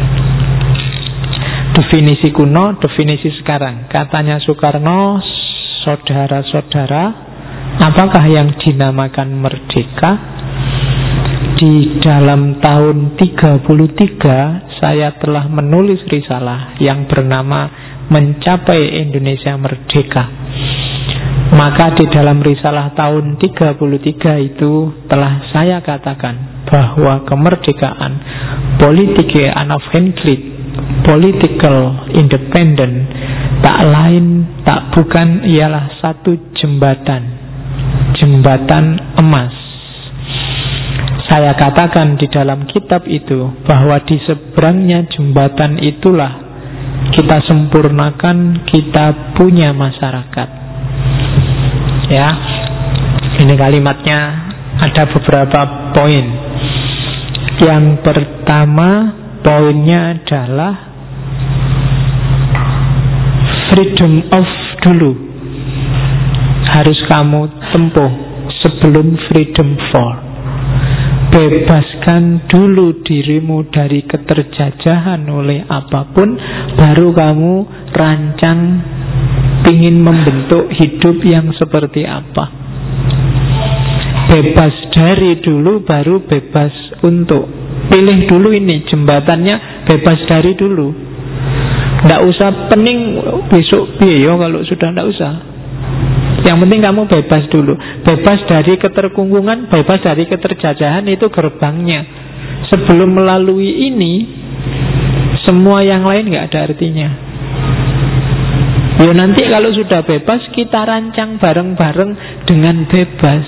Speaker 2: Definisi kuno, definisi sekarang. Katanya Soekarno, saudara-saudara, apakah yang dinamakan merdeka? Di dalam tahun 33 saya telah menulis risalah yang bernama Mencapai Indonesia Merdeka. Maka di dalam risalah tahun 33 itu telah saya katakan bahwa kemerdekaan, politike unafhankelijk, political independent, tak lain tak bukan ialah satu jembatan emas. Saya katakan di dalam kitab itu bahwa di seberangnya jembatan itulah kita sempurnakan, kita punya masyarakat. Ya, ini kalimatnya ada beberapa poin. Yang pertama, poinnya adalah freedom of dulu harus kamu tempuh sebelum freedom for. Bebaskan dulu dirimu dari keterjajahan oleh apapun, baru kamu rancang ingin membentuk hidup yang seperti apa. Bebas dari dulu, baru bebas untuk. Pilih dulu ini jembatannya, bebas dari dulu. Nggak usah pening besok biaya kalau sudah, nggak usah. Yang penting kamu bebas dulu. Bebas dari keterkungkungan, bebas dari keterjajahan, itu gerbangnya. Sebelum melalui ini, semua yang lain nggak ada artinya. Ya nanti kalau sudah bebas, kita rancang bareng-bareng dengan bebas.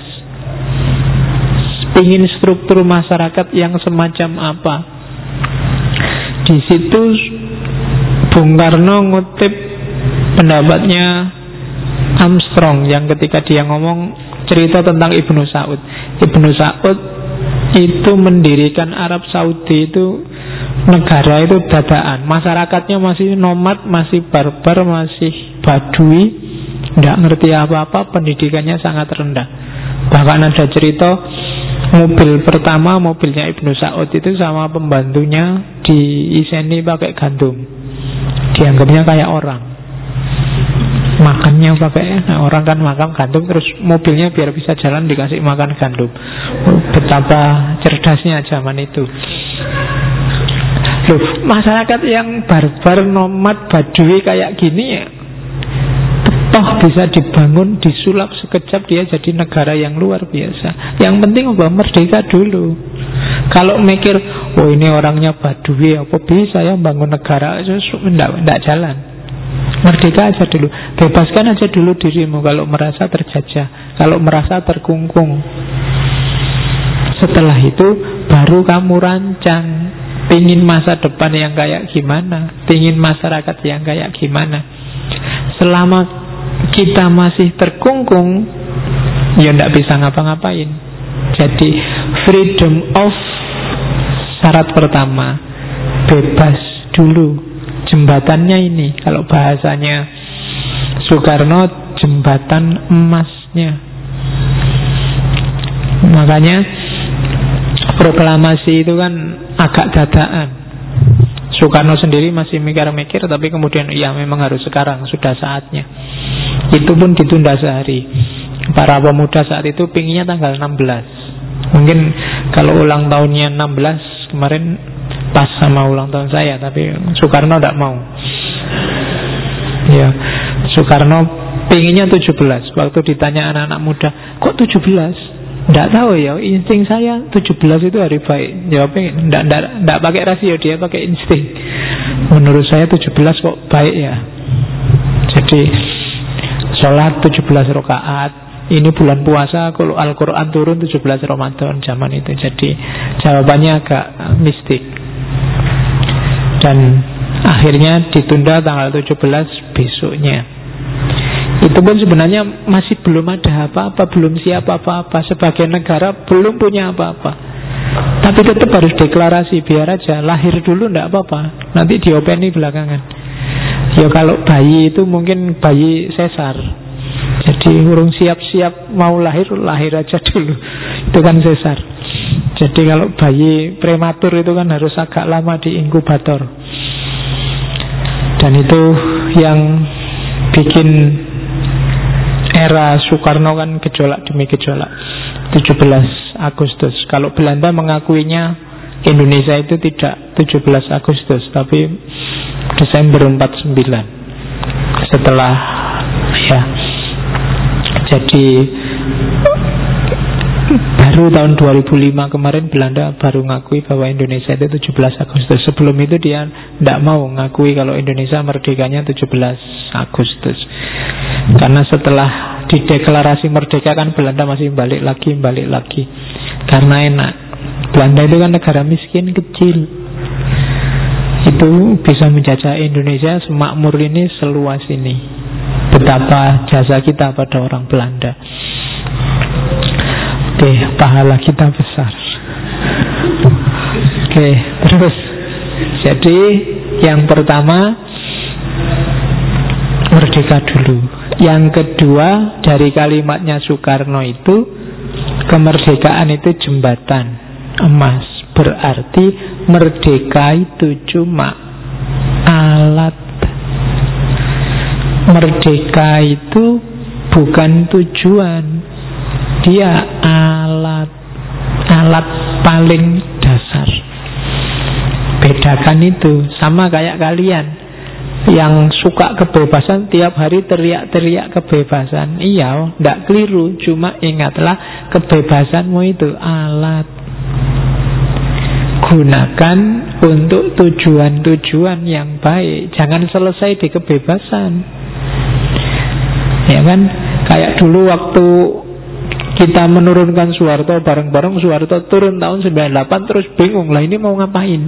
Speaker 2: Ingin struktur masyarakat yang semacam apa? Di situ Bung Karno ngutip pendapatnya Armstrong yang ketika dia ngomong cerita tentang Ibnu Saud. Ibnu Saud itu mendirikan Arab Saudi itu negara itu dadaan. Masyarakatnya masih nomad, masih barbar, masih badui, tidak ngerti apa-apa, pendidikannya sangat rendah. Bahkan ada cerita mobil pertama, mobilnya Ibnu Saud itu sama pembantunya diiseni pakai gandum, dianggapnya kayak orang. Makannya pakai, nah orang kan makan gandum, terus mobilnya biar bisa jalan dikasih makan gandum. Betapa cerdasnya zaman itu. Loh, masyarakat yang barbar, nomad, badui kayak gini ya, toh bisa dibangun, disulap sekejap dia jadi negara yang luar biasa. Yang penting apa? Merdeka dulu. Kalau mikir, oh ini orangnya badui, apa bisa ya bangun negara? Tidak jalan. Merdeka aja dulu, bebaskan aja dulu dirimu kalau merasa terjajah, kalau merasa terkungkung. Setelah itu baru kamu rancang, pingin masa depan yang kayak gimana, pingin masyarakat yang kayak gimana. Selama kita masih terkungkung, ya tidak bisa ngapa-ngapain. Jadi freedom of syarat pertama, bebas dulu. Jembatannya ini, kalau bahasanya Soekarno, jembatan emasnya. Makanya proklamasi itu kan agak dadakan. Soekarno sendiri masih mikir-mikir, tapi kemudian ya memang harus sekarang, sudah saatnya. Itu pun ditunda sehari. Para pemuda saat itu pinginnya tanggal 16. Mungkin kalau ulang tahunnya 16 kemarin pas sama ulang tahun saya, tapi Soekarno tidak mau. Ya, Soekarno pinginnya 17. Waktu ditanya anak-anak muda, kok 17? Tidak tahu ya, insting saya 17 itu hari baik. Jawabnya tidak pakai rasio, dia pakai insting. Menurut saya 17 kok baik ya. Jadi sholat 17 rakaat. Ini bulan puasa, kalau Al-Quran turun 17 Ramadan zaman itu. Jadi jawabannya agak mistik. Dan akhirnya ditunda tanggal 17 besoknya. Itu pun sebenarnya masih belum ada apa-apa, belum siap apa-apa. Sebagai negara belum punya apa-apa. Tapi tetap harus deklarasi, biar aja lahir dulu tidak apa-apa, nanti diopeni belakangan. Ya kalau bayi itu mungkin bayi sesar, jadi urung siap-siap mau lahir, lahir aja dulu. Itu kan sesar. Jadi kalau bayi prematur itu kan harus agak lama di inkubator. Dan itu yang bikin era Soekarno kan gejolak demi gejolak. 17 Agustus. Kalau Belanda mengakuinya Indonesia itu tidak 17 Agustus, tapi Desember 49. Setelah ya, jadi baru tahun 2005 kemarin Belanda baru ngakui bahwa Indonesia itu 17 Agustus. Sebelum itu dia tidak mau ngakui kalau Indonesia merdekanya 17 Agustus. Karena setelah dideklarasi merdeka kan Belanda masih balik lagi. Karena enak. Belanda itu kan negara miskin kecil. Itu bisa menjajah Indonesia semakmur ini, seluas ini. Betapa jasa kita pada orang Belanda. Oke, pahala kita besar. Oke, terus. Jadi yang pertama merdeka dulu. Yang kedua dari kalimatnya Soekarno itu, kemerdekaan itu jembatan emas. Berarti merdeka itu cuma alat. Merdeka itu bukan tujuan, dia alat. Alat paling dasar. Bedakan itu. Sama kayak kalian yang suka kebebasan tiap hari teriak-teriak kebebasan. Iya, tidak keliru. Cuma ingatlah, kebebasanmu itu alat. Gunakan untuk tujuan-tujuan yang baik. Jangan selesai di kebebasan. Ya kan? Kayak dulu waktu kita menurunkan Soeharto bareng-bareng, Soeharto turun tahun 98, terus bingung lah ini mau ngapain.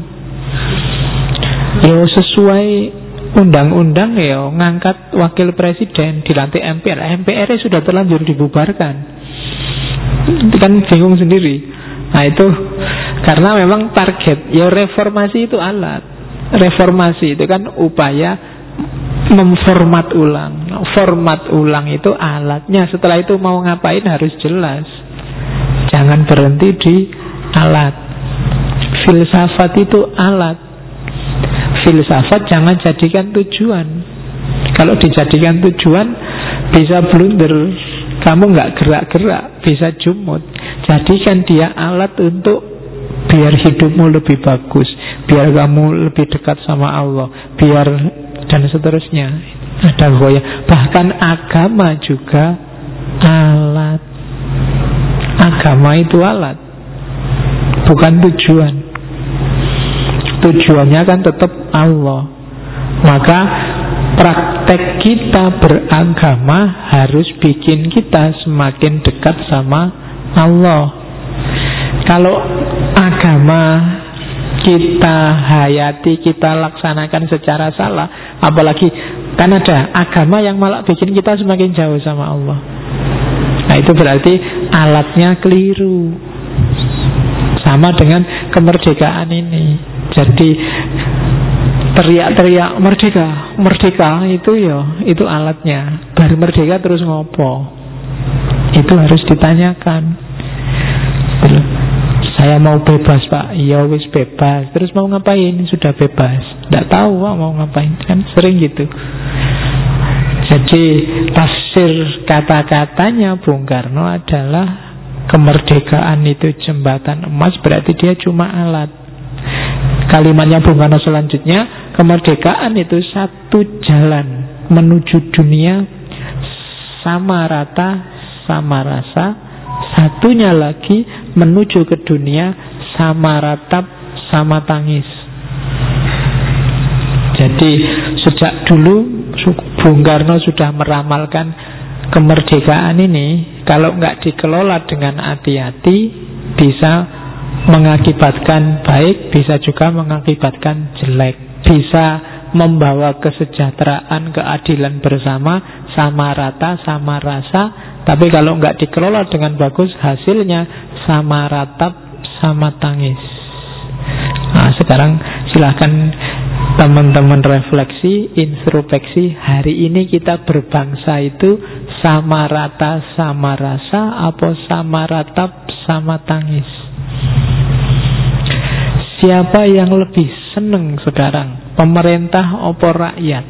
Speaker 2: Ya sesuai undang-undang ya, ngangkat wakil presiden, dilantik MPR. MPR sudah terlanjur dibubarkan. Itu kan bingung sendiri. Nah itu karena memang target. Ya reformasi itu alat. Reformasi itu kan upaya memformat ulang. Format ulang itu alatnya. Setelah itu mau ngapain harus jelas. Jangan berhenti di alat. Filsafat itu alat. filsafat jangan jadikan tujuan. Kalau dijadikan tujuan bisa blunder, kamu nggak gerak-gerak, bisa jumut. Jadikan dia alat untuk biar hidupmu lebih bagus, biar kamu lebih dekat sama Allah, biar dan seterusnya. Ada goya. Bahkan agama juga alat. Agama itu alat, bukan tujuan. Tujuannya kan tetap Allah. Maka praktek kita beragama harus bikin kita semakin dekat sama Allah. Kalau agama kita hayati, kita laksanakan secara salah, apalagi kan ada agama yang malah bikin kita semakin jauh sama Allah. Nah itu berarti alatnya keliru. Sama dengan kemerdekaan ini. Jadi teriak-teriak merdeka, merdeka itu ya, itu alatnya. Baru merdeka terus ngopo? Itu harus ditanyakan. Saya mau bebas Pak, iya wis bebas. Terus mau ngapain? Sudah bebas. Tidak tahu Pak mau ngapain, kan sering gitu. Jadi tafsir kata-katanya Bung Karno adalah kemerdekaan itu jembatan emas, berarti dia cuma alat. Kalimatnya Bung Karno selanjutnya, kemerdekaan itu satu jalan menuju dunia sama rata, sama rasa. Satunya lagi menuju ke dunia sama ratap, sama tangis. Jadi sejak dulu Bung Karno sudah meramalkan kemerdekaan ini kalau nggak dikelola dengan hati-hati bisa mengakibatkan baik, bisa juga mengakibatkan jelek. Bisa membawa kesejahteraan, keadilan bersama, sama rata, sama rasa. Tapi kalau nggak dikelola dengan bagus, hasilnya sama ratap, sama tangis. Nah sekarang silahkan teman-teman refleksi, introspeksi. Hari ini kita berbangsa itu sama rata, sama rasa, apa sama ratap, sama tangis? Siapa yang lebih seneng sekarang? Pemerintah apa rakyat?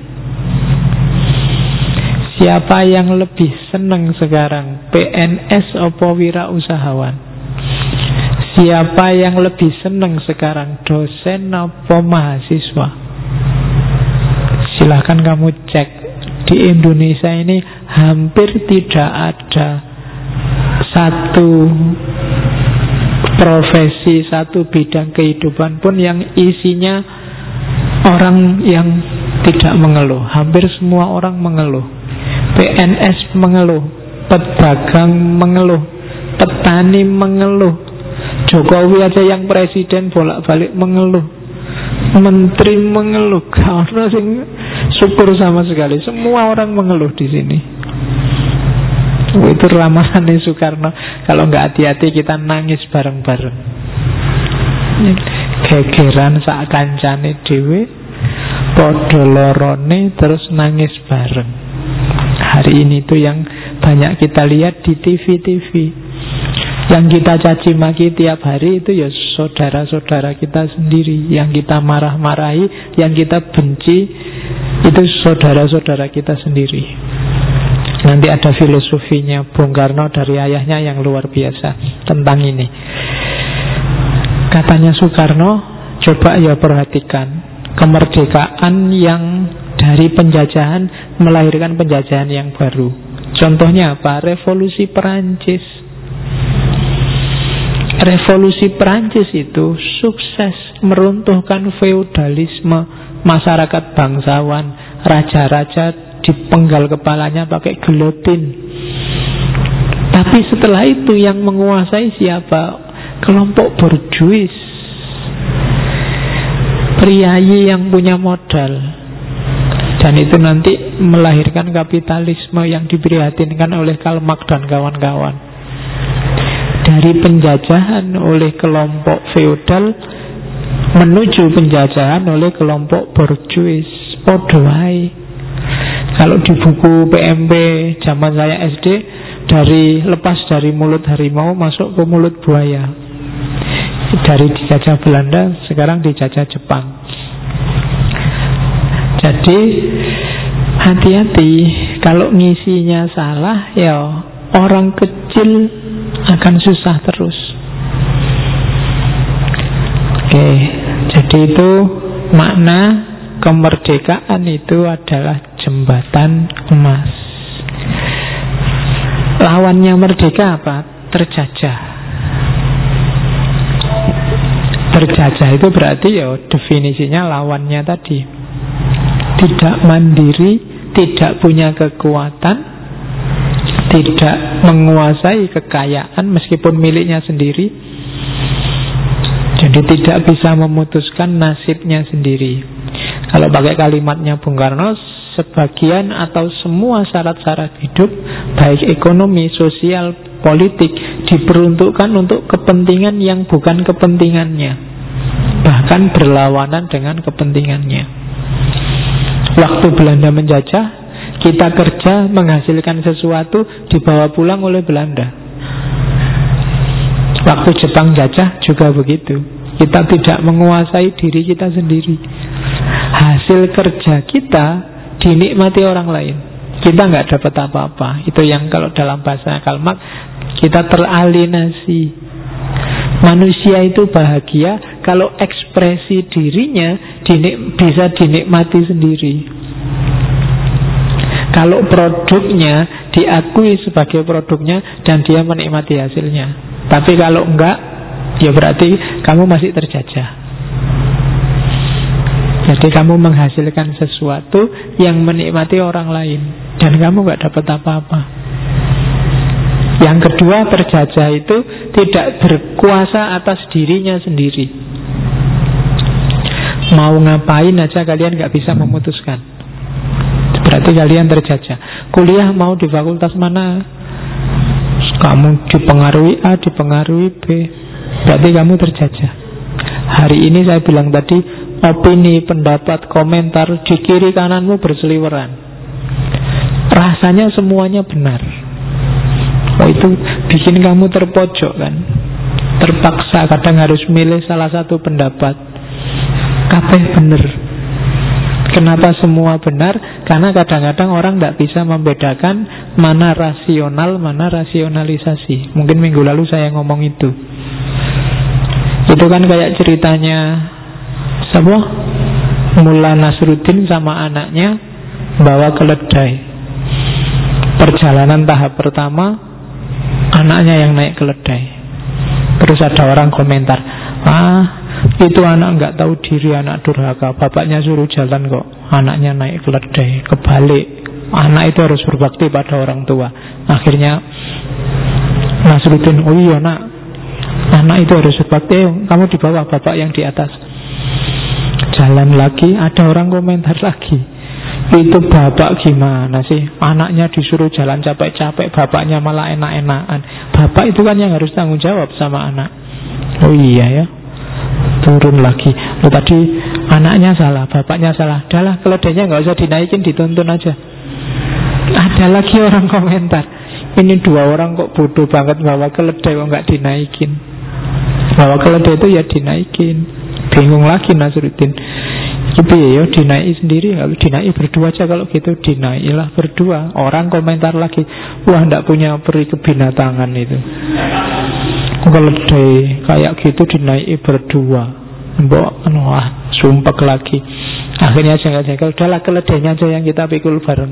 Speaker 2: Siapa yang lebih seneng sekarang? PNS apa wirausahawan? Siapa yang lebih seneng sekarang? Dosen apa mahasiswa? Silahkan kamu cek. Di Indonesia ini hampir tidak ada satu profesi, satu bidang kehidupan pun yang isinya orang yang tidak mengeluh. Hampir semua orang mengeluh. PNS mengeluh, pedagang mengeluh, petani mengeluh, Jokowi aja yang presiden bolak-balik mengeluh, menteri mengeluh, karena syukur sama sekali. Semua orang mengeluh di sini. Itu ramalannya Soekarno. Kalau nggak hati-hati kita nangis bareng-bareng. Gegeran sak kancane dhewe, padha lorone terus nangis bareng. Hari ini tuh yang banyak kita lihat di TV-TV. Yang kita caci maki tiap hari itu ya saudara-saudara kita sendiri. Yang kita marah-marahi, yang kita benci, itu saudara-saudara kita sendiri. Nanti ada filosofinya Bung Karno dari ayahnya yang luar biasa tentang ini. Katanya Soekarno, coba ya perhatikan, kemerdekaan yang dari penjajahan melahirkan penjajahan yang baru. Contohnya apa? Revolusi Perancis. Revolusi Perancis itu sukses meruntuhkan feodalisme, masyarakat bangsawan, raja-raja dipenggal kepalanya pakai gelotin. Tapi setelah itu yang menguasai siapa? Kelompok borjuis, priayi yang punya modal. Dan itu nanti melahirkan kapitalisme yang diprihatinkan oleh Karl Marx dan kawan-kawan. Dari penjajahan oleh kelompok feodal menuju penjajahan oleh kelompok borjuis. Podo wae. Kalau di buku PMP zaman saya SD, lepas dari mulut harimau masuk ke mulut buaya. Dari dijajah Belanda, sekarang dijajah Jepang. Jadi hati-hati, kalau ngisinya salah, ya orang kecil akan susah terus. Oke, jadi itu makna kemerdekaan itu adalah jembatan emas. Lawannya merdeka apa? Terjajah. Terjajah itu berarti ya definisinya lawannya tadi. Tidak mandiri, tidak punya kekuatan, tidak menguasai kekayaan meskipun miliknya sendiri. Jadi tidak bisa memutuskan nasibnya sendiri. Kalau pakai kalimatnya Bung Karno, sebagian atau semua syarat-syarat hidup, baik ekonomi, sosial, politik, diperuntukkan untuk kepentingan yang bukan kepentingannya, bahkan berlawanan dengan kepentingannya. Waktu Belanda menjajah, kita kerja menghasilkan sesuatu, dibawa pulang oleh Belanda. Waktu Jepang jajah juga begitu. Kita tidak menguasai diri kita sendiri. Hasil kerja kita dinikmati orang lain. Kita nggak dapat apa-apa. Itu yang kalau dalam bahasa Karl Marx, kita teralienasi. Manusia itu bahagia kalau ekspresi dirinya bisa dinikmati sendiri. Kalau produknya diakui sebagai produknya dan dia menikmati hasilnya. Tapi kalau enggak, ya berarti kamu masih terjajah. Jadi kamu menghasilkan sesuatu yang menikmati orang lain dan kamu enggak dapat apa-apa. Yang kedua, terjajah itu tidak berkuasa atas dirinya sendiri. Mau ngapain aja kalian enggak bisa memutuskan. Berarti kalian terjajah. Kuliah mau di fakultas mana? Kamu dipengaruhi A, dipengaruhi B. Berarti kamu terjajah. Hari ini saya bilang tadi, opini, pendapat, komentar di kiri kananmu berseliweran. Rasanya semuanya benar. Oh, itu bikin kamu terpojok kan. Terpaksa kadang harus milih salah satu pendapat. Kabeh bener. Kenapa semua benar? Karena kadang-kadang orang tidak bisa membedakan mana rasional, mana rasionalisasi. Mungkin minggu lalu saya ngomong itu. Itu kan kayak ceritanya siapa? Mullah Nasruddin sama anaknya bawa keledai. Perjalanan tahap pertama, anaknya yang naik keledai. Terus ada orang komentar, itu anak nggak tahu diri, anak durhaka. Bapaknya suruh jalan kok, anaknya naik keledai. Kebalik, anak itu harus berbakti pada orang tua. Akhirnya Nasruddin, oh iya nak, anak itu harus berbakti. Kamu di bawah, bapak yang di atas. Jalan lagi, ada orang komentar lagi, itu bapak gimana sih? Anaknya disuruh jalan capek-capek, bapaknya malah enak-enakan. Bapak itu kan yang harus tanggung jawab sama anak. Oh iya ya. Turun lagi. Loh, tadi anaknya salah, bapaknya salah. Dahlah, keledainya nggak usah dinaikin, dituntun aja. Ada lagi orang komentar, ini dua orang kok bodoh banget bawa keledai kok nggak dinaikin. Bawa keledai itu ya dinaikin. Bingung lagi Nasruddin. Itu ya dinaik sendiri, kalau dinaik berdua aja. Kalau gitu dinaikilah berdua. Orang komentar lagi, wah ndak punya peri kebinatangan itu. Keledai kayak gitu dinaiki berdua. Mbok wah sumpek lagi. Akhirnya jengkel-jengkel, udahlah keledainya aja yang kita pikul bareng.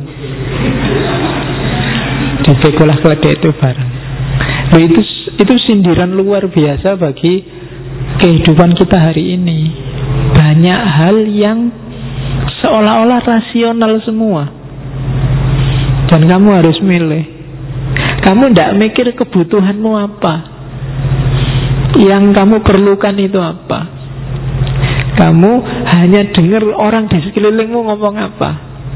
Speaker 2: Dipikulah keledai itu bareng. Nah, itu sindiran luar biasa bagi kehidupan kita hari ini. Banyak hal yang seolah-olah rasional semua, dan kamu harus milih. Kamu tidak mikir kebutuhanmu apa, yang kamu perlukan itu apa. Kamu hanya dengar orang di sekelilingmu ngomong apa.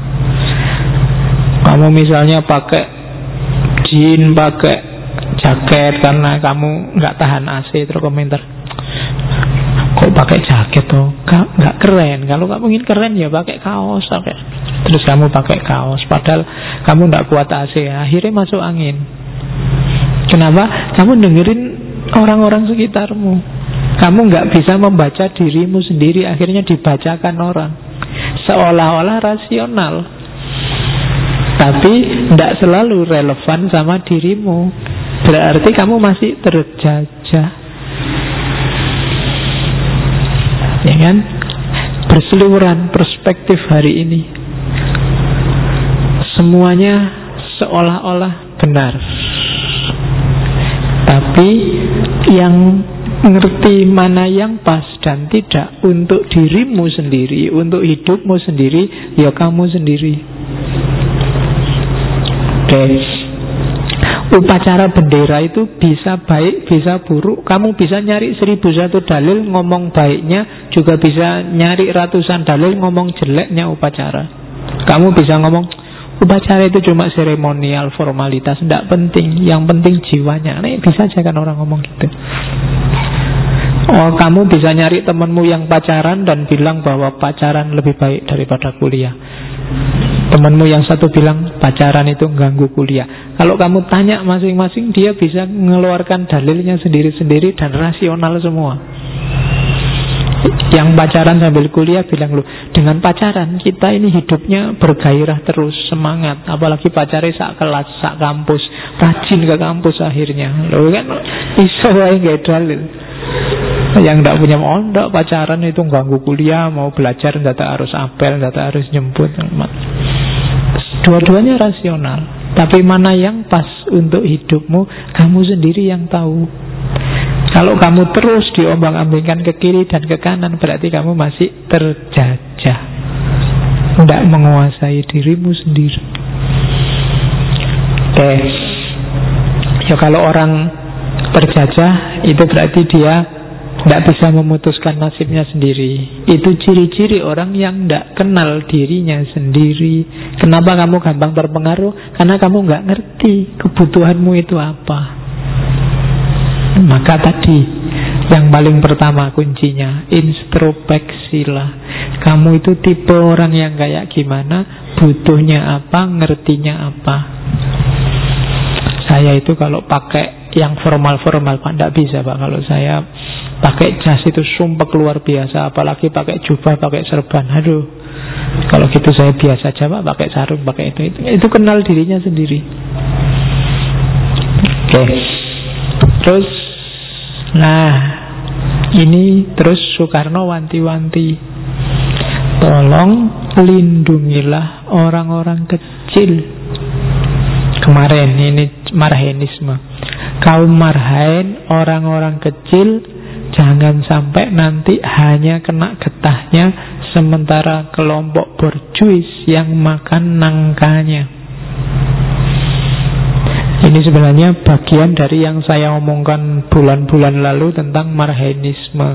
Speaker 2: Kamu misalnya pakai jeans, pakai jaket karena kamu nggak tahan AC, terus komentar, kok pakai jaket tuh, nggak keren. Kalau kamu ingin keren ya pakai kaos, terus kamu pakai kaos, padahal kamu nggak kuat AC, akhirnya masuk angin. Kenapa? Kamu dengerin orang-orang sekitarmu. Kamu nggak bisa membaca dirimu sendiri, akhirnya dibacakan orang. seolah-olah rasional, tapi tidak selalu relevan sama dirimu. Berarti kamu masih terjajah, ya kan? Berseliweran perspektif hari ini, semuanya seolah-olah benar, tapi yang ngerti mana yang pas dan tidak untuk dirimu sendiri, untuk hidupmu sendiri, ya kamu sendiri. Oke. Upacara bendera itu bisa baik, bisa buruk. Kamu bisa nyari 1001 dalil ngomong baiknya, juga bisa nyari ratusan dalil ngomong jeleknya upacara. Kamu bisa ngomong upacara itu cuma seremonial, formalitas, tidak penting. Yang penting jiwanya. Nah, bisa aja kan orang ngomong gitu. Oh, kamu bisa nyari temanmu yang pacaran dan bilang bahwa pacaran lebih baik daripada kuliah. Temanmu yang satu bilang pacaran itu ganggu kuliah. Kalau kamu tanya masing-masing, dia bisa mengeluarkan dalilnya sendiri-sendiri dan rasional semua. Yang pacaran sambil kuliah bilang, loh, dengan pacaran kita ini hidupnya bergairah terus, semangat. Apalagi pacarnya sak kelas, sak kampus, rajin ke kampus akhirnya. Loh kan iso wae nggak dalil. Yang tidak punya mondok pacaran itu ganggu kuliah, mau belajar tidak harus apel, tidak harus nyemput. Dua-duanya rasional, tapi mana yang pas untuk hidupmu, kamu sendiri yang tahu. Kalau kamu terus diombang-ambingkan ke kiri dan ke kanan, berarti kamu masih terjajah, tidak menguasai dirimu sendiri. Oke. Ya, kalau orang terjajah itu berarti dia tidak bisa memutuskan nasibnya sendiri. Itu ciri-ciri orang yang tidak kenal dirinya sendiri. Kenapa kamu gampang terpengaruh? Karena kamu nggak ngerti kebutuhanmu itu apa. Maka tadi yang paling pertama kuncinya introspeksilah. Kamu itu tipe orang yang kayak gimana, butuhnya apa, ngertinya apa. Saya itu kalau pakai yang formal-formal Pak, tidak bisa Pak. Kalau saya pakai jas itu sumpah luar biasa, apalagi pakai jubah, pakai serban. Aduh, kalau gitu saya biasa aja Pak, pakai sarung, pakai itu kenal dirinya sendiri. Oke. Terus, nah ini terus Soekarno wanti-wanti, tolong lindungilah orang-orang kecil. Kemarin ini marhaenisme, kaum marhaen, orang-orang kecil, jangan sampai nanti hanya kena getahnya, sementara kelompok borjuis yang makan nangkanya. Ini sebenarnya bagian dari yang saya omongkan bulan-bulan lalu tentang marhaenisme.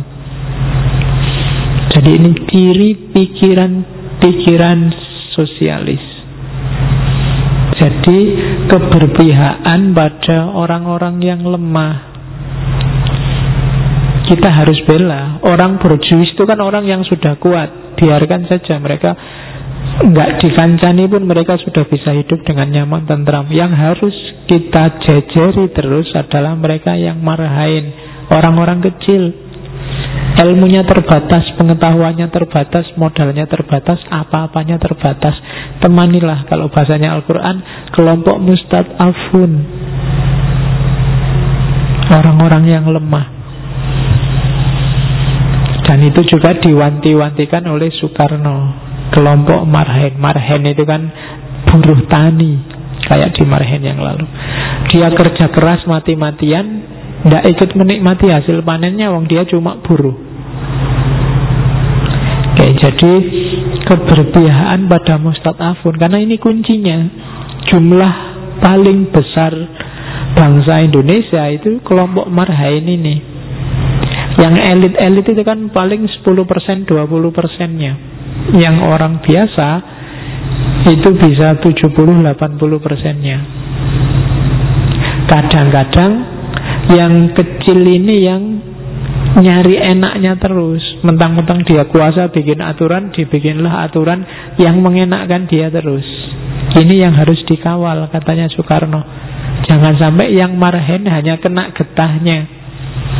Speaker 2: Jadi ini ciri pikiran sosialis. Jadi keberpihakan pada orang-orang yang lemah. Kita harus bela. Orang borjuis itu kan orang yang sudah kuat. Biarkan saja mereka nggak dikancani pun mereka sudah bisa hidup dengan nyaman, tentram. Yang harus kita jejeri terus adalah mereka yang marhain, orang-orang kecil. Ilmunya terbatas, pengetahuannya terbatas, modalnya terbatas, apa-apanya terbatas. Temanilah, kalau bahasanya Al-Quran, kelompok mustad'afun, orang-orang yang lemah. Dan itu juga diwanti-wantikan oleh Soekarno. Kelompok marhaen. Marhaen itu kan buruh tani, kayak di marhaen yang lalu. Dia kerja keras mati-matian, tidak ikut menikmati hasil panennya, wong dia cuma buruh. Oke, jadi keberpihakan pada mustad'afun, karena ini kuncinya. Jumlah paling besar bangsa Indonesia itu kelompok marhaen ini. Yang elit-elit itu kan paling 10%, 20%-nya. Yang orang biasa itu bisa 70-80%-nya. Kadang-kadang yang kecil ini yang nyari enaknya terus. Mentang-mentang dia kuasa bikin aturan, dibikinlah aturan yang mengenakkan dia terus. Ini yang harus dikawal, katanya Soekarno. Jangan sampai yang marhaen hanya kena getahnya,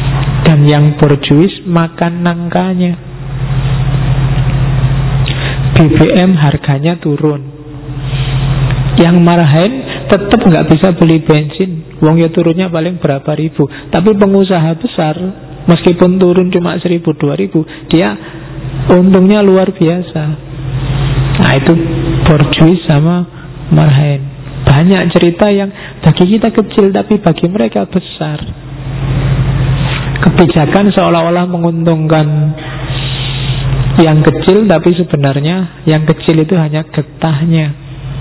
Speaker 2: dan yang borjuis makan nangkanya. BBM harganya turun. Yang marahin tetap nggak bisa beli bensin, wong ya turunnya paling berapa ribu. Tapi pengusaha besar, meskipun turun cuma 1.000-2.000, dia untungnya luar biasa. Nah itu borjuis sama marahin. Banyak cerita yang bagi kita kecil tapi bagi mereka besar. Kebijakan seolah-olah menguntungkan yang kecil, tapi sebenarnya yang kecil itu hanya getahnya.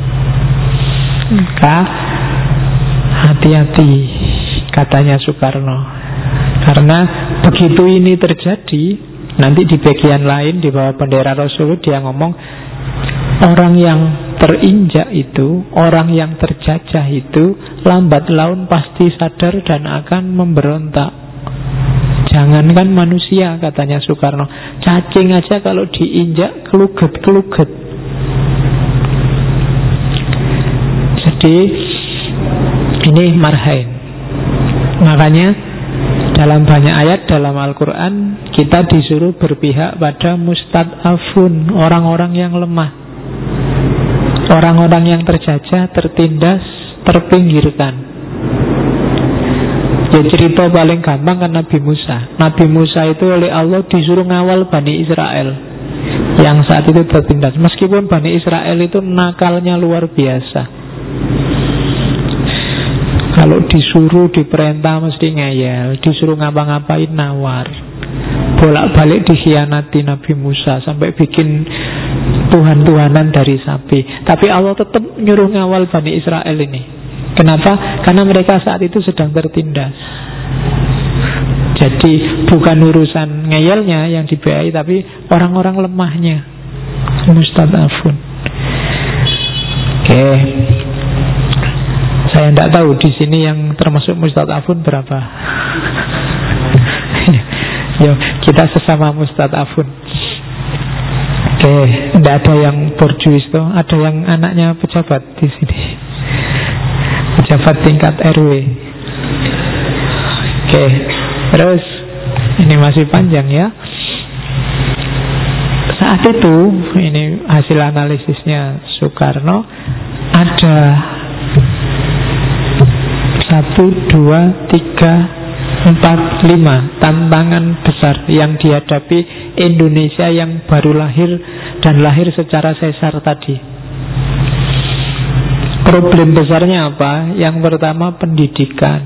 Speaker 2: Maka hati-hati, katanya Soekarno. Karena begitu ini terjadi, nanti di bagian lain di bawah bendera Rasul dia ngomong, orang yang terinjak itu, orang yang terjajah itu, lambat laun pasti sadar dan akan memberontak. Jangankan manusia, katanya Soekarno, cacing aja kalau diinjak keluget-keluget. Jadi ini marhain. Makanya dalam banyak ayat dalam Al-Quran kita disuruh berpihak pada mustad'afun, orang-orang yang lemah, orang-orang yang terjajah, tertindas, terpinggirkan. Ya cerita paling gampang kan Nabi Musa. Nabi Musa itu oleh Allah disuruh ngawal Bani Israel yang saat itu tertindas. Meskipun Bani Israel itu nakalnya luar biasa, kalau disuruh diperintah mesti ngeyel, disuruh ngapa-ngapain nawar. Bolak-balik dikhianati Nabi Musa sampai bikin tuhan-tuhanan dari sapi. Tapi Allah tetap nyuruh ngawal Bani Israel ini. Kenapa? Karena mereka saat itu sedang tertindas. Jadi bukan urusan ngeyelnya yang dibiayai, tapi orang-orang lemahnya, mustad'afun. Oke. Saya tidak tahu di sini yang termasuk mustad'afun berapa. Yo, kita sesama mustad'afun. Oke, tidak ada yang borjuis tuh, ada yang anaknya pejabat di sini. Pejabat tingkat RW. Oke, terus ini masih panjang ya. Saat itu, ini hasil analisisnya Soekarno, ada 1, 2, 3, 4, 5 tantangan besar yang dihadapi Indonesia yang baru lahir dan lahir secara sesar tadi. Problem besarnya apa? Yang pertama pendidikan.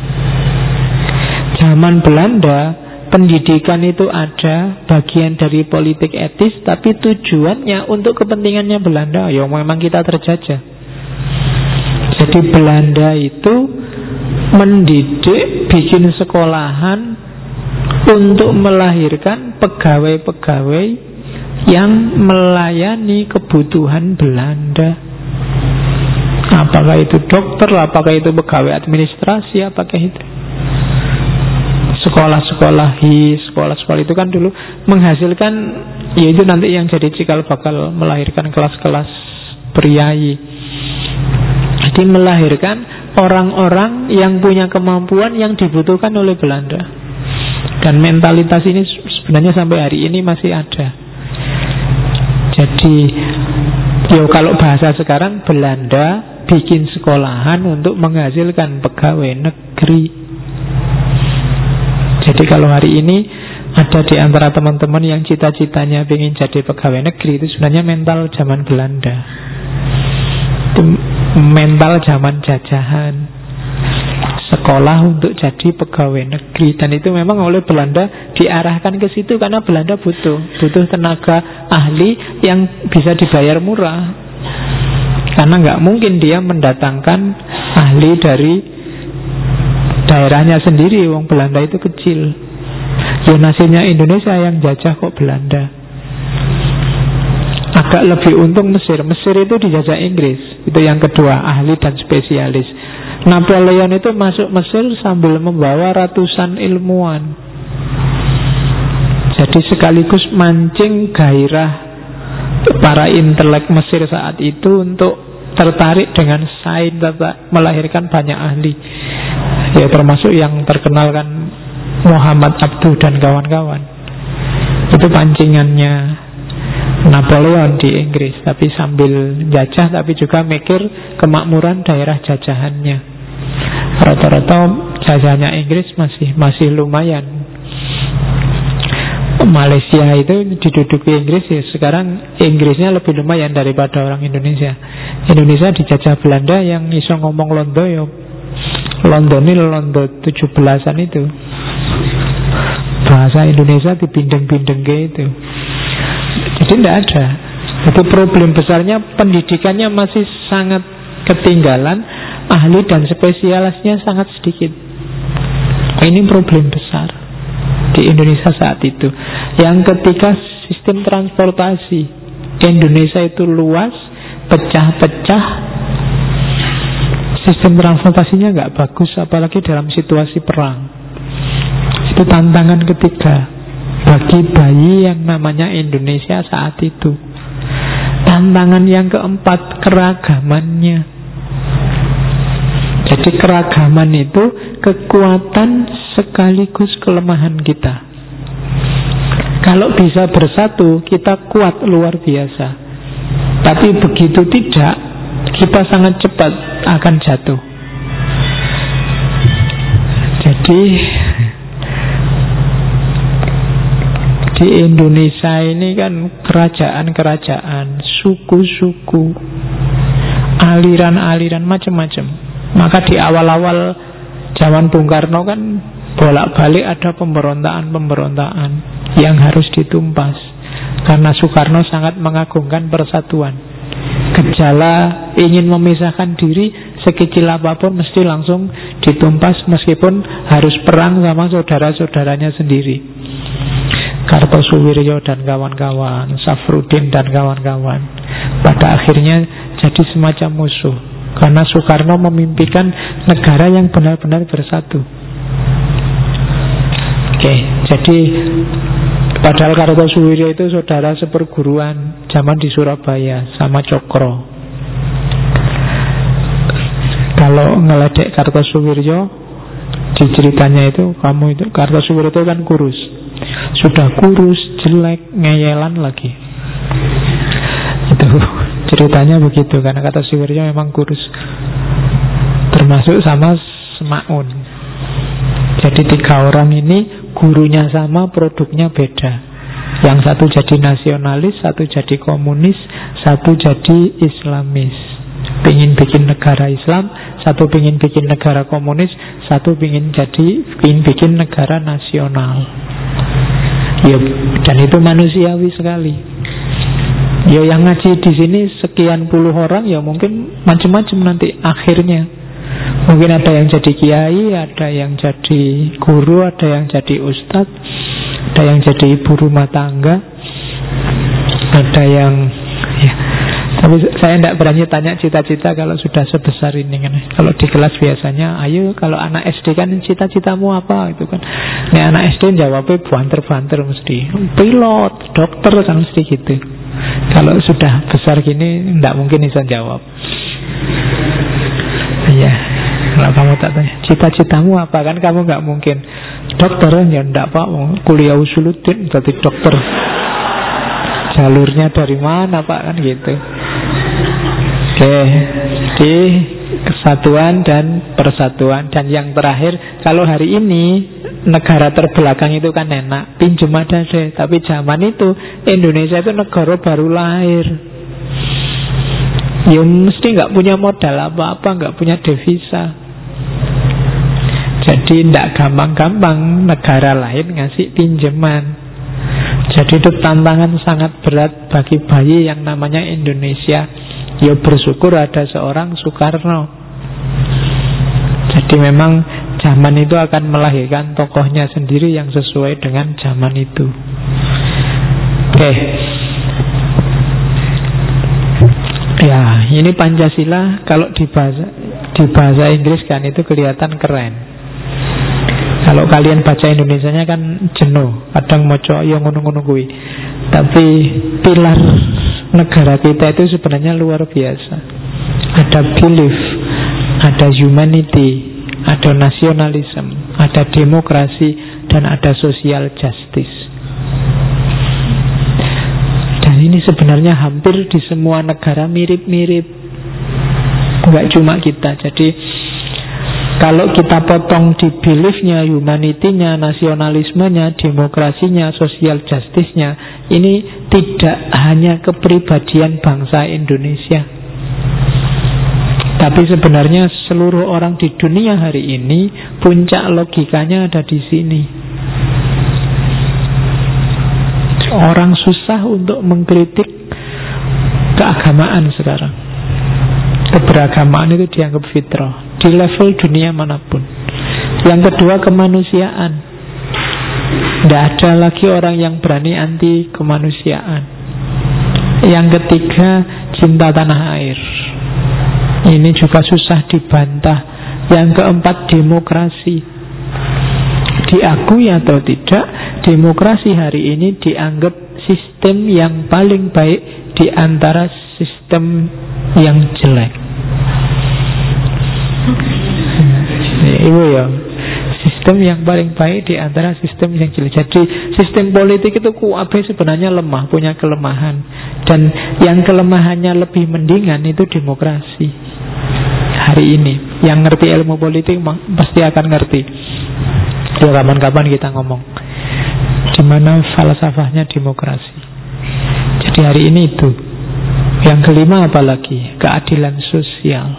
Speaker 2: Zaman Belanda, pendidikan itu ada bagian dari politik etis, tapi tujuannya untuk kepentingannya Belanda. Ya memang kita terjajah. Jadi Belanda itu mendidik, bikin sekolahan untuk melahirkan pegawai-pegawai yang melayani kebutuhan Belanda. Apakah itu dokter, apakah itu pegawai administrasi, apakah itu sekolah-sekolah sekolah-sekolah itu kan dulu menghasilkan, yaitu nanti yang jadi cikal bakal melahirkan kelas-kelas priai. Jadi melahirkan orang-orang yang punya kemampuan yang dibutuhkan oleh Belanda. Dan mentalitas ini sebenarnya sampai hari ini masih ada. Jadi kalau bahasa sekarang, Belanda bikin sekolahan untuk menghasilkan pegawai negeri. Jadi kalau hari ini ada di antara teman-teman yang cita-citanya ingin jadi pegawai negeri, itu sebenarnya mental zaman Belanda. Itu mental zaman jajahan. Sekolah untuk jadi pegawai negeri. Dan itu memang oleh Belanda diarahkan ke situ karena Belanda butuh tenaga ahli yang bisa dibayar murah. Karena nggak mungkin dia mendatangkan ahli dari daerahnya sendiri. Wong Belanda itu kecil. Ya nasibnya Indonesia yang jajah kok Belanda. Agak lebih untung Mesir. Mesir itu dijajah Inggris. Itu yang kedua, ahli dan spesialis. Napoleon itu masuk Mesir sambil membawa ratusan ilmuwan. Jadi sekaligus mancing gairah para intelek Mesir saat itu untuk tertarik dengan sains, melahirkan banyak ahli. Ya termasuk yang terkenal kan Muhammad Abduh dan kawan-kawan. Itu pancingannya Napoleon di Inggris, tapi sambil jajah, tapi juga mikir kemakmuran daerah jajahannya. Rata-rata jajahannya Inggris masih lumayan. Malaysia itu diduduki Inggris, ya sekarang Inggrisnya lebih lumayan daripada orang Indonesia. Indonesia dijajah Belanda, yang iso ngomong Londo ya Londonil Londo 17-an itu. Bahasa Indonesia dipindeng-pindeng gitu. Jadi tidak ada. Itu problem besarnya, pendidikannya masih sangat ketinggalan, ahli dan spesialisnya sangat sedikit. Ini problem besar di Indonesia saat itu. Yang ketiga, sistem transportasi Indonesia itu luas, pecah-pecah. Sistem transportasinya nggak bagus, apalagi dalam situasi perang. Itu tantangan ketiga bagi bayi yang namanya Indonesia saat itu. Tantangan yang keempat, keragamannya. Jadi keragaman itu kekuatan sekaligus kelemahan kita. Kalau bisa bersatu, kita kuat luar biasa. Tapi begitu tidak, kita sangat cepat akan jatuh. Jadi di Indonesia ini kan kerajaan-kerajaan, suku-suku, aliran-aliran macam-macam. Maka di awal-awal zaman Bung Karno kan bolak-balik ada pemberontakan-pemberontakan yang harus ditumpas. Karena Soekarno sangat mengagungkan persatuan. Gejala ingin memisahkan diri sekecil apapun mesti langsung ditumpas, meskipun harus perang sama saudara-saudaranya sendiri. Kartosuwiryo dan kawan-kawan, Safruddin dan kawan-kawan, pada akhirnya jadi semacam musuh. Karena Soekarno memimpikan negara yang benar-benar bersatu. Oke, jadi padahal Kartosuwiryo itu saudara seperguruan zaman di Surabaya sama Cokro. Kalau ngeledek Kartosuwiryo, di ceritanya itu, kamu itu Kartosuwiryo itu kan kurus. Sudah kurus, jelek, ngeyelan lagi. Itu ceritanya begitu, karena Kartosuwiryo memang kurus. Termasuk sama Semaun. Jadi 3 orang ini gurunya sama, produknya beda. Yang satu jadi nasionalis, satu jadi komunis, satu jadi Islamis. Pengen bikin negara Islam, satu pengen bikin negara komunis, satu pengen bikin negara nasional. Ya, dan itu manusiawi sekali. Ya, yang ngaji di sini sekian puluh orang, ya mungkin macam-macam nanti akhirnya. Mungkin ada yang jadi kiai, ada yang jadi guru, ada yang jadi ustadz, ada yang jadi ibu rumah tangga, ada yang ya. Tapi saya tidak berani tanya cita-cita kalau sudah sebesar ini kan. Kalau di kelas biasanya, ayo kalau anak SD kan cita-citamu apa itu kan. Ini anak SD jawabnya banter-banter mesti. Pilot, dokter kan mesti gitu. Kalau sudah besar gini tidak mungkin bisa jawab. Iya. Kalau kamu tak tanya cita-citamu apa, kan kamu nggak mungkin dokter ya, tidak pak, kuliah usuluddin jadi dokter. Jalurnya dari mana pak, kan gitu. Oke, di kesatuan dan persatuan. Dan yang terakhir, kalau hari ini negara terbelakang itu kan enak, pinjem ada deh. Tapi zaman itu Indonesia itu negara baru lahir. Ya mesti nggak punya modal apa-apa, nggak punya devisa. Jadi tidak gampang-gampang negara lain ngasih pinjaman. Jadi itu tantangan sangat berat bagi bayi yang namanya Indonesia. Ya bersyukur ada seorang Soekarno. Jadi memang zaman itu akan melahirkan tokohnya sendiri yang sesuai dengan zaman itu. Oke. Ya, ini Pancasila kalau di bahasa Inggris kan itu kelihatan keren. Kalau kalian baca Indonesianya kan jenuh, kadang moco yang ngono-ngono kuwi. Tapi pilar negara kita itu sebenarnya luar biasa. Ada belief, ada humanity, ada nasionalisme, ada demokrasi, dan ada social justice. Dan ini sebenarnya hampir di semua negara mirip-mirip, nggak cuma kita. Jadi kalau kita potong di beliefnya, humanity-nya, nasionalismenya, demokrasinya, social justice-nya, ini tidak hanya kepribadian bangsa Indonesia, tapi sebenarnya seluruh orang di dunia hari ini puncak logikanya ada di sini. Orang susah untuk mengkritik keagamaan sekarang. Keberagamaan itu dianggap fitrah di level dunia manapun. Yang kedua, kemanusiaan. Tidak ada lagi orang yang berani anti kemanusiaan. Yang ketiga, cinta tanah air. Ini juga susah dibantah. Yang keempat, demokrasi. Diakui atau tidak, demokrasi hari ini dianggap sistem yang paling baik di antara sistem yang jelek. Ibu ya, sistem yang paling baik di antara sistem yang jelek. Jadi sistem politik itu kuabe sebenarnya lemah, punya kelemahan. Dan yang kelemahannya lebih mendingan itu demokrasi. Hari ini yang ngerti ilmu politik pasti akan ngerti. Ya, kapan-kapan kita ngomong di mana falsafahnya demokrasi. Jadi hari ini itu. Yang kelima apalagi? Keadilan sosial,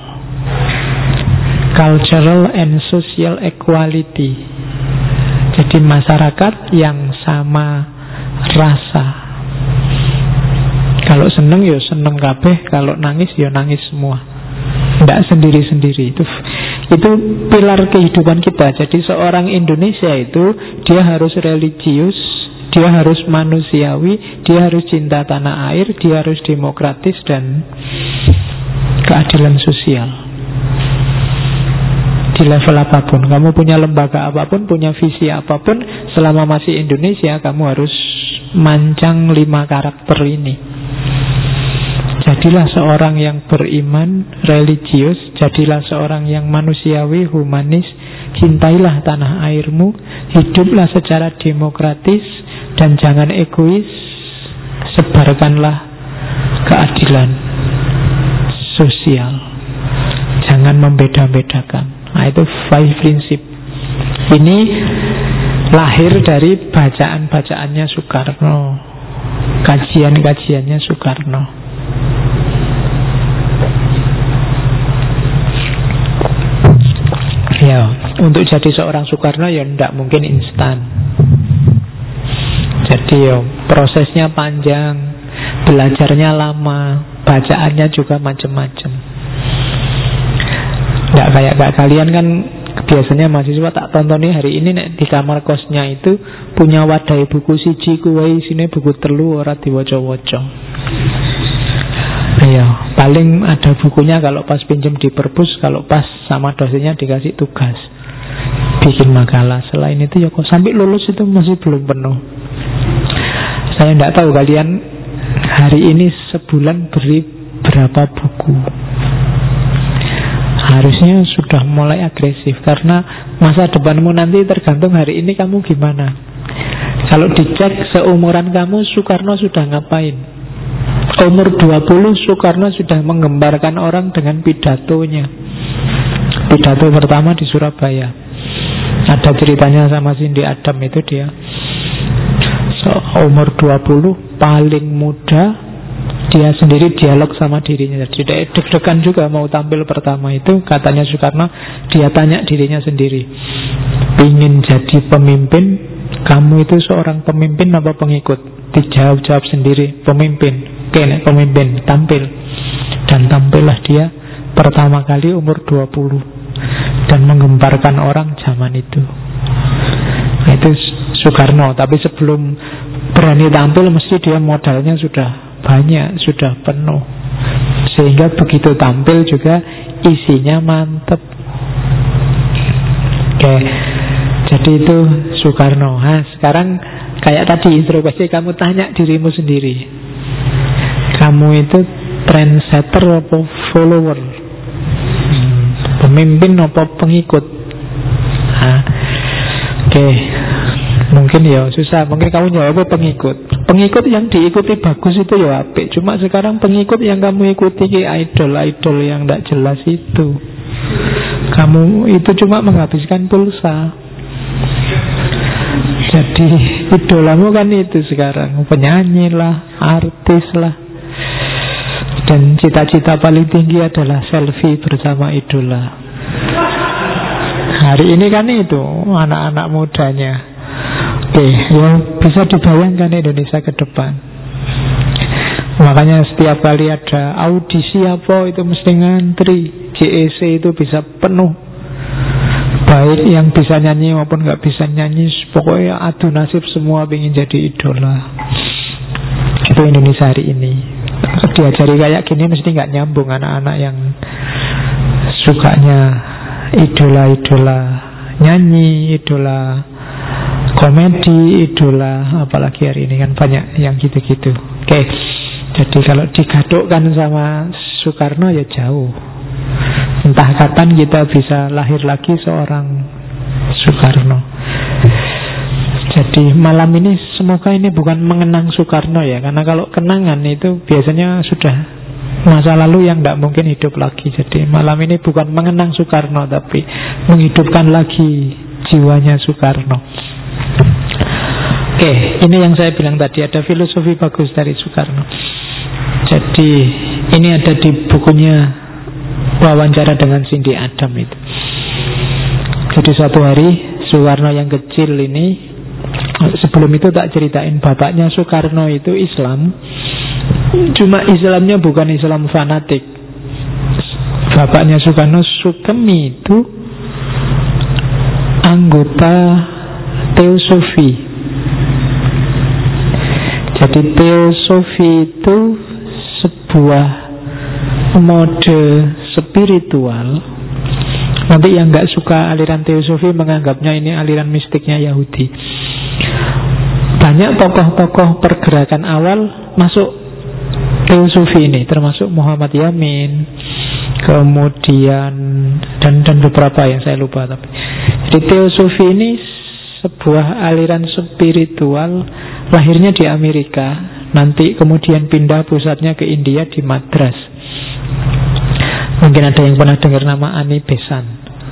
Speaker 2: cultural and social equality. Jadi masyarakat yang sama rasa. Kalau seneng ya seneng kabeh, kalau nangis ya nangis semua. Tidak sendiri-sendiri. Itu pilar kehidupan kita. Jadi seorang Indonesia itu dia harus religius, dia harus manusiawi, dia harus cinta tanah air, dia harus demokratis dan keadilan sosial. Di level apapun, kamu punya lembaga apapun, punya visi apapun, selama masih Indonesia, kamu harus mancang 5 karakter ini. Jadilah seorang yang beriman, religius. Jadilah seorang yang manusiawi, humanis. Cintailah tanah airmu. Hiduplah secara demokratis. Dan jangan egois. Sebarkanlah keadilan sosial. Jangan membeda-bedakan. Nah, itu 5 prinsip. Ini lahir dari bacaan-bacaannya Soekarno, kajian-kajiannya Soekarno. Ya, untuk jadi seorang Soekarno ya tidak mungkin instan. Jadi ya prosesnya panjang, belajarnya lama, bacaannya juga macam-macam. Tidak kayak kalian kan biasanya mahasiswa tak tonton hari ini nek di kamar kosnya itu punya wadai buku siji kuwi isine buku telu ora diwaca-waca. Iya, paling ada bukunya kalau pas pinjem di perpus, kalau pas sama dosennya dikasih tugas bikin makalah. Selain itu ya kok sampai lulus itu masih belum penuh. Saya tidak tahu kalian hari ini sebulan beri berapa buku. Harusnya sudah mulai agresif, karena masa depanmu nanti tergantung hari ini kamu gimana. Kalau dicek seumuran kamu, Soekarno sudah ngapain? Umur 20 Soekarno sudah menggembarkan orang dengan pidatonya. Pidato pertama di Surabaya. Ada ceritanya sama Cindy Adam itu dia. Umur 20 paling muda, dia sendiri dialog sama dirinya. Jadi deg-degan juga mau tampil pertama itu. Katanya Soekarno, dia tanya dirinya sendiri, ingin jadi pemimpin, kamu itu seorang pemimpin apa pengikut? Dijawab sendiri, pemimpin. Oke, pemimpin, tampil. Dan tampillah dia pertama kali umur 20 dan menggembarkan orang zaman itu. Nah, itu Soekarno. Tapi sebelum berani tampil mesti dia modalnya sudah banyak, sudah penuh. Sehingga begitu tampil juga isinya mantep. Oke, jadi itu Soekarno. Nah, sekarang kayak tadi introspeksi, kamu tanya dirimu sendiri, kamu itu trendsetter apa follower? Pemimpin apa pengikut? Nah, oke, Mungkin ya susah. Mungkin kamu jawabnya pengikut. Pengikut yang diikuti bagus itu ya apik. Cuma sekarang pengikut yang kamu ikuti idol-idol yang tidak jelas itu, kamu itu cuma menghabiskan pulsa. Jadi idolamu kan itu sekarang, penyanyi lah, artis lah. Dan cita-cita paling tinggi adalah selfie bersama idola. Hari ini kan itu anak-anak mudanya. Oke, ya bisa dibayangkan Indonesia ke depan. Makanya setiap kali ada audisi apa itu mesti ngantri. GEC itu bisa penuh, baik yang bisa nyanyi maupun gak bisa nyanyi. Pokoknya adu nasib semua ingin jadi idola. Itu Indonesia hari ini. Diajari kayak gini mesti gak nyambung anak-anak yang sukanya idola-idola nyanyi, idola komedi, idola apalagi hari ini kan banyak yang gitu-gitu. Oke, jadi kalau digadukkan sama Soekarno ya jauh. Entah kapan kita bisa lahir lagi seorang Soekarno. Jadi malam ini semoga ini bukan mengenang Soekarno ya, karena kalau kenangan itu biasanya sudah masa lalu yang tidak mungkin hidup lagi. Jadi malam ini bukan mengenang Soekarno, tapi menghidupkan lagi jiwanya Soekarno. Oke, ini yang saya bilang tadi, ada filosofi bagus dari Soekarno. Jadi ini ada di bukunya Wawancara dengan Cindy Adam itu. Jadi suatu hari Soekarno yang kecil ini, sebelum itu tak ceritain, bapaknya Soekarno itu Islam. Cuma Islamnya bukan Islam fanatik. Bapaknya Soekarno, Sukemi, itu anggota Teosofi. Jadi Teosofi itu sebuah mode spiritual. Nanti yang gak suka aliran Teosofi menganggapnya ini aliran mistiknya Yahudi. Banyak tokoh-tokoh pergerakan awal masuk Teosofi ini, termasuk Muhammad Yamin, kemudian dan beberapa yang saya lupa. Tapi jadi Teosofi ini sebuah aliran spiritual, lahirnya di Amerika, nanti kemudian pindah pusatnya ke India di Madras. Mungkin ada yang pernah dengar nama Ani Besan.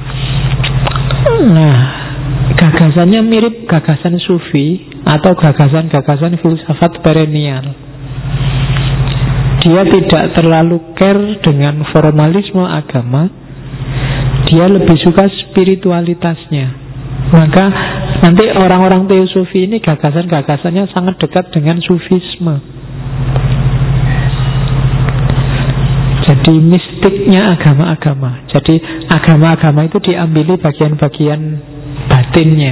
Speaker 2: Nah, gagasannya mirip gagasan Sufi atau gagasan-gagasan filsafat perennial. Dia tidak terlalu care dengan formalisme agama. Dia lebih suka spiritualitasnya. Maka nanti orang-orang Teosofi ini gagasan-gagasannya sangat dekat dengan Sufisme. Jadi mistiknya agama-agama. Jadi agama-agama itu diambil bagian-bagian batinnya.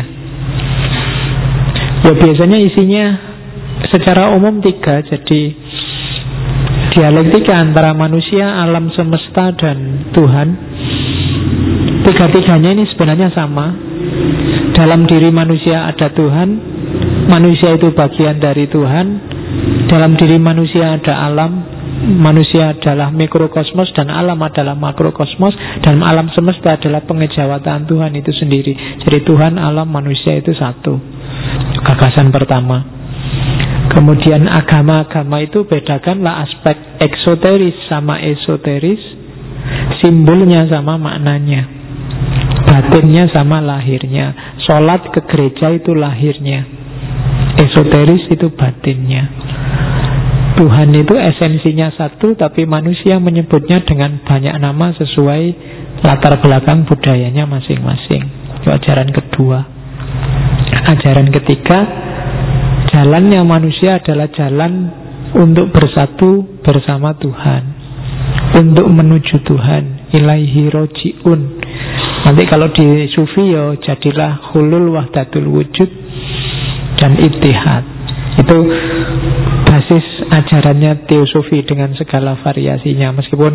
Speaker 2: Ya biasanya isinya secara umum 3. Jadi dialektika antara manusia, alam semesta, dan Tuhan. 3-tiganya ini sebenarnya sama. Dalam diri manusia ada Tuhan, manusia itu bagian dari Tuhan. Dalam diri manusia ada alam, manusia adalah mikrokosmos dan alam adalah makrokosmos, dan alam semesta adalah pengejawatan Tuhan itu sendiri. Jadi Tuhan, alam, manusia itu satu. Gagasan pertama. Kemudian agama-agama itu bedakanlah aspek eksoteris sama esoteris, simbolnya sama maknanya, batinnya sama lahirnya. Sholat ke gereja itu lahirnya, esoteris itu batinnya. Tuhan itu esensinya satu, tapi manusia menyebutnya dengan banyak nama sesuai latar belakang budayanya masing-masing. Itu ajaran kedua. Ajaran ketiga, jalannya manusia adalah jalan untuk bersatu bersama Tuhan, untuk menuju Tuhan, ilaihi roji'un. Nanti kalau di Sufi ya jadilah hulul wahdatul wujud dan ittihad. Itu basis ajarannya Teosofi dengan segala variasinya. Meskipun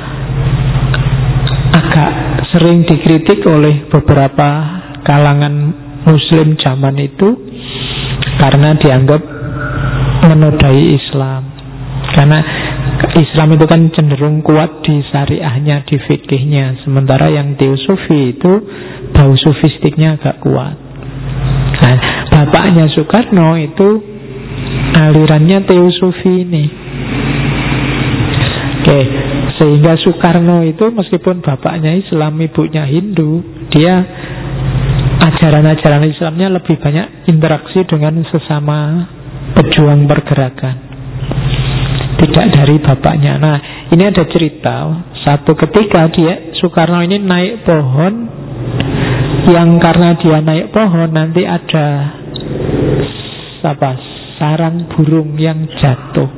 Speaker 2: agak sering dikritik oleh beberapa kalangan Muslim zaman itu karena dianggap menodai Islam. Karena Islam itu kan cenderung kuat di syariahnya, di fikihnya. Sementara yang Teosofi itu bau sufistiknya agak kuat. Nah, bapaknya Soekarno itu alirannya teosofi ini. Oke, sehingga Soekarno itu meskipun bapaknya Islam, ibunya Hindu, dia ajaran-ajaran Islamnya lebih banyak interaksi dengan sesama pejuang pergerakan, tidak dari bapaknya. Nah, ini ada cerita. Satu ketika Soekarno ini naik pohon, yang karena dia naik pohon nanti ada sarang burung yang jatuh.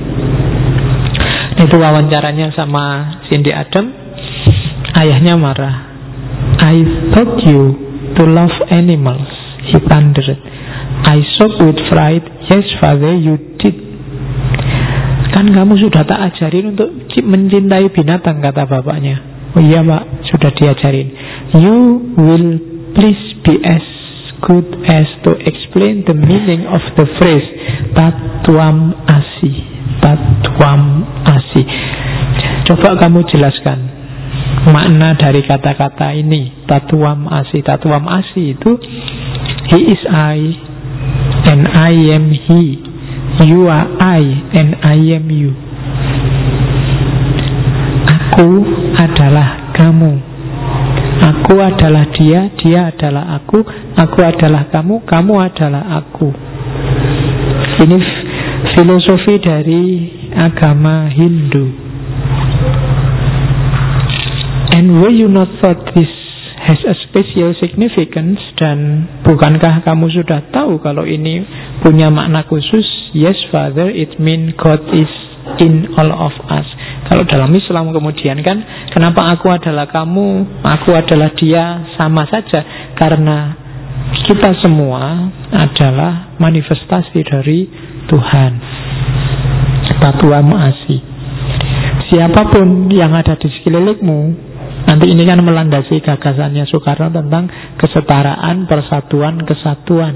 Speaker 2: Itu wawancaranya sama Cindy Adam. Ayahnya marah. I taught you to love animals, he thundered. I shocked with fright. Yes, father, you did. Kan kamu sudah tak ajarin untuk mencintai binatang, kata bapaknya. Oh iya pak, sudah diajarin. You will please be as good as to explain the meaning of the phrase Tatuam Asi. Tatuam Asi. Coba kamu jelaskan makna dari kata-kata ini, Tatuam Asi. Tatuam Asi itu he is I and I am he. You are I and I am you. Aku adalah kamu, aku adalah dia, dia adalah aku adalah kamu, kamu adalah aku. Ini filosofi dari agama Hindu. And were you not thought this has a special significance? Dan bukankah kamu sudah tahu kalau ini punya makna khusus? Yes, Father, it means God is in all of us. Kalau dalam Islam kemudian kan, kenapa aku adalah kamu, aku adalah dia, sama saja. Karena kita semua adalah manifestasi dari Tuhan. Tatuam Asi. Siapapun yang ada di sekelilingmu, nanti ini kan melandasi gagasannya Soekarno tentang kesetaraan, persatuan, kesatuan.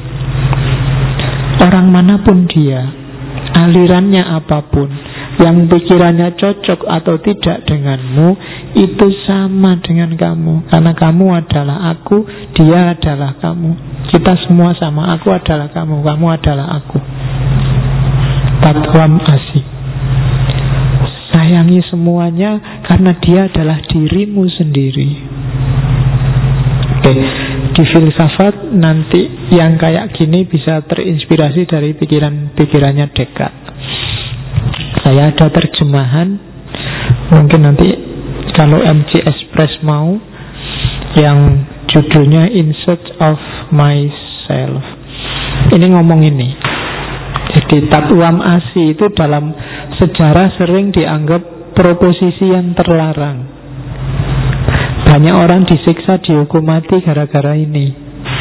Speaker 2: Orang manapun dia, alirannya apapun, yang pikirannya cocok atau tidak denganmu, itu sama dengan kamu. Karena kamu adalah aku, dia adalah kamu. Kita semua sama, aku adalah kamu, kamu adalah aku. Tatuam Asi. Sayangi semuanya karena dia adalah dirimu sendiri. Oke. Di filsafat nanti yang kayak gini bisa terinspirasi dari pikiran-pikirannya Descartes. Saya ada terjemahan, mungkin nanti kalau MC Express mau, yang judulnya In Search of Myself. Ini ngomong ini. Jadi Tatuam Asi itu dalam sejarah sering dianggap proposisi yang terlarang. Banyak orang disiksa, dihukum mati gara-gara ini.